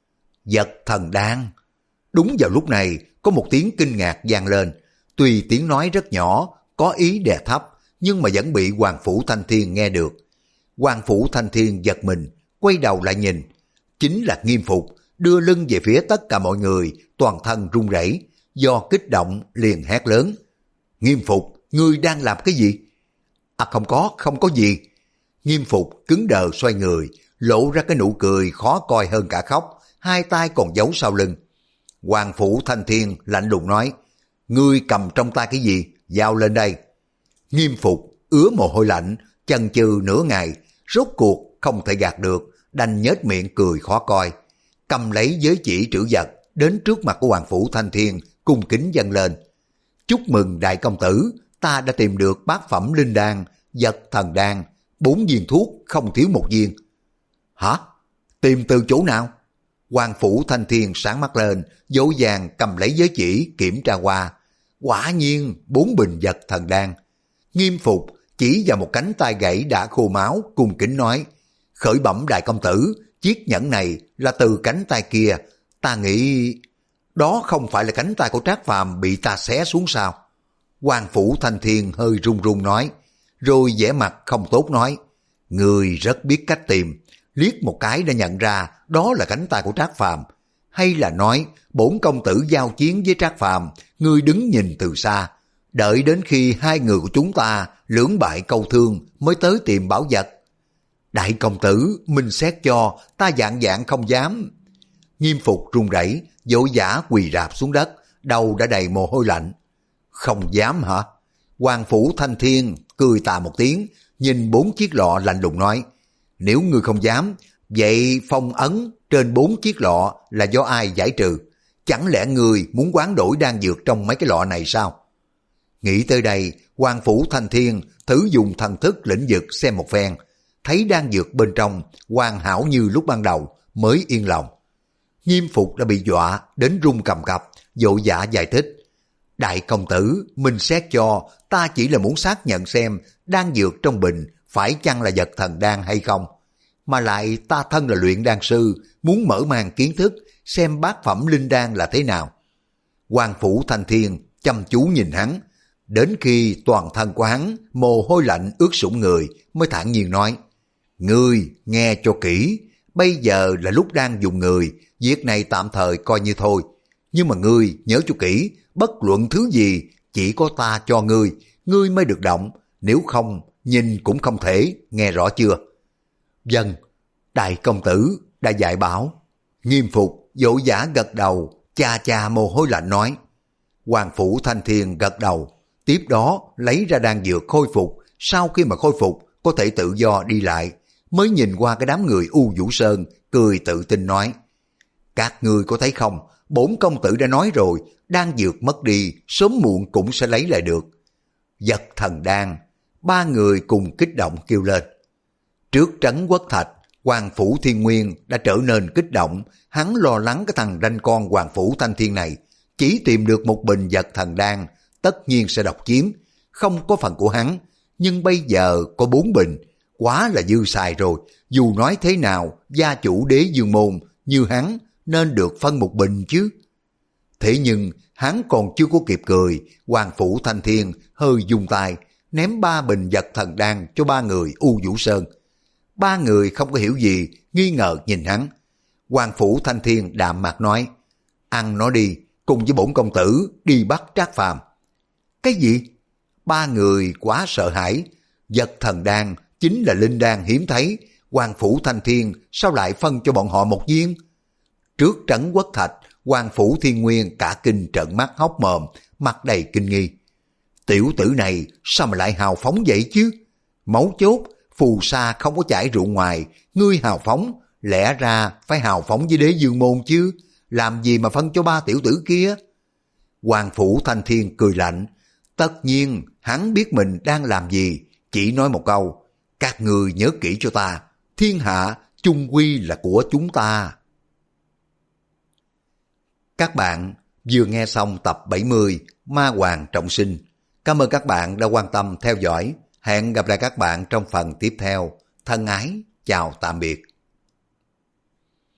Vật thần đan. Đúng vào lúc này, có một tiếng kinh ngạc vang lên, tuy tiếng nói rất nhỏ, có ý đè thấp, nhưng mà vẫn bị Hoàng Phủ Thanh Thiên nghe được. Hoàng Phủ Thanh Thiên giật mình, quay đầu lại nhìn, chính là Nghiêm Phục, đưa lưng về phía tất cả mọi người, toàn thân run rẩy, do kích động liền hét lớn. Nghiêm Phục, ngươi đang làm cái gì? À không có, không có gì. Nghiêm Phục cứng đờ xoay người, lộ ra cái nụ cười khó coi hơn cả khóc, hai tay còn giấu sau lưng. Hoàng Phủ Thanh Thiên lạnh lùng nói, ngươi cầm trong tay cái gì? Giao lên đây. Nghiêm Phục ứa mồ hôi lạnh, chần chừ nửa ngày, rốt cuộc không thể gạt được, đành nhếch miệng cười khó coi, cầm lấy giới chỉ trữ vật đến trước mặt của Hoàng Phủ Thanh Thiên, cung kính dâng lên. Chúc mừng đại công tử, ta đã tìm được bát phẩm linh đan, vật thần đan, bốn viên thuốc không thiếu một viên. Hả? Tìm từ chỗ nào? Hoàng Phủ Thanh Thiên sáng mắt lên, dỗ dàng cầm lấy giới chỉ kiểm tra qua. Quả nhiên bốn bình vật thần đan. Nghiêm Phục chỉ vào một cánh tay gãy đã khô máu, cung kính nói, khởi bẩm đại công tử, chiếc nhẫn này là từ cánh tay kia, ta nghĩ đó không phải là cánh tay của Trác Phàm bị ta xé xuống sao? Hoàng Phủ Thanh Thiên hơi run run nói, rồi vẻ mặt không tốt nói, người rất biết cách tìm, liếc một cái đã nhận ra đó là cánh tay của Trác Phàm, hay là nói bổn công tử giao chiến với Trác Phàm, ngươi đứng nhìn từ xa, đợi đến khi hai người của chúng ta lưỡng bại câu thương mới tới tìm bảo vật. Đại công tử, minh xét cho, ta dạng dạng không dám. Nghiêm Phục run rẩy, vội vã quỳ rạp xuống đất, đầu đã đầy mồ hôi lạnh. Không dám hả? Hoàng Phủ Thanh Thiên cười tà một tiếng, nhìn bốn chiếc lọ lạnh lùng nói, nếu ngươi không dám, vậy phong ấn trên bốn chiếc lọ là do ai giải trừ? Chẳng lẽ ngươi muốn hoán đổi đan dược trong mấy cái lọ này sao? Nghĩ tới đây, Hoàng Phủ Thanh Thiên thử dùng thần thức lĩnh vực xem một phen, thấy đan dược bên trong hoàn hảo như lúc ban đầu, mới yên lòng. Nghiêm Phục đã bị dọa đến run cầm cập, vội vã giải thích, đại công tử, minh xét cho, ta chỉ là muốn xác nhận xem đan dược trong bình phải chăng là vật thần đan hay không, mà lại ta thân là luyện đan sư, muốn mở mang kiến thức xem bát phẩm linh đan là thế nào. Hoàng Phủ Thanh Thiên chăm chú nhìn hắn, đến khi toàn thân của hắn mồ hôi lạnh ướt sũng người mới thản nhiên nói, ngươi nghe cho kỹ, bây giờ là lúc đang dùng người, việc này tạm thời coi như thôi, nhưng mà ngươi nhớ cho kỹ, bất luận thứ gì chỉ có ta cho ngươi, ngươi mới được động, nếu không nhìn cũng không thể, nghe rõ chưa? Vâng, đại công tử đã dạy bảo. Nghiêm Phục vội vã gật đầu, cha cha mồ hôi lạnh nói. Hoàng Phủ Thanh Thiên gật đầu, tiếp đó lấy ra đan dược khôi phục, sau khi mà khôi phục có thể tự do đi lại, mới nhìn qua cái đám người U Vũ Sơn, cười tự tin nói, các ngươi có thấy không, bổn công tử đã nói rồi, đan dược mất đi, sớm muộn cũng sẽ lấy lại được. Vật thần đan, ba người cùng kích động kêu lên. Trước trấn Quốc Thạch, Hoàng Phủ Thiên Nguyên đã trở nên kích động, hắn lo lắng cái thằng ranh con Hoàng Phủ Thanh Thiên này, chỉ tìm được một bình vật thần đan, tất nhiên sẽ độc chiếm, không có phần của hắn, nhưng bây giờ có bốn bình, quá là dư xài rồi, dù nói thế nào, gia chủ Đế Dương Môn như hắn nên được phân một bình chứ. Thế nhưng hắn còn chưa có kịp cười, Hoàng Phủ Thanh Thiên hơi dùng tay, ném ba bình vật thần đan cho ba người U Vũ Sơn. Ba người không có hiểu gì, nghi ngờ nhìn hắn. Hoàng Phủ Thanh Thiên đạm mạc nói, ăn nó đi, cùng với bổn công tử đi bắt Trác Phàm. Cái gì? Ba người quá sợ hãi, vật thần đan chính là linh đan hiếm thấy, Hoàng Phủ Thanh Thiên sao lại phân cho bọn họ một viên? Trước Trấn Quốc Thạch, Hoàng Phủ Thiên Nguyên cả kinh trợn mắt hốc mồm, mặt đầy kinh nghi. Tiểu tử này sao mà lại hào phóng vậy chứ? Mấu chốt, phù sa không có chảy rượu ngoài, ngươi hào phóng, lẽ ra phải hào phóng với Đế Dương Môn chứ, làm gì mà phân cho ba tiểu tử kia? Hoàng Phủ Thanh Thiên cười lạnh, tất nhiên hắn biết mình đang làm gì, chỉ nói một câu, các người nhớ kỹ cho ta, thiên hạ chung quy là của chúng ta. Các bạn vừa nghe xong tập bảy mươi Ma Hoàng Trọng Sinh. Cảm ơn các bạn đã quan tâm theo dõi. Hẹn gặp lại các bạn trong phần tiếp theo. Thân ái, chào tạm biệt.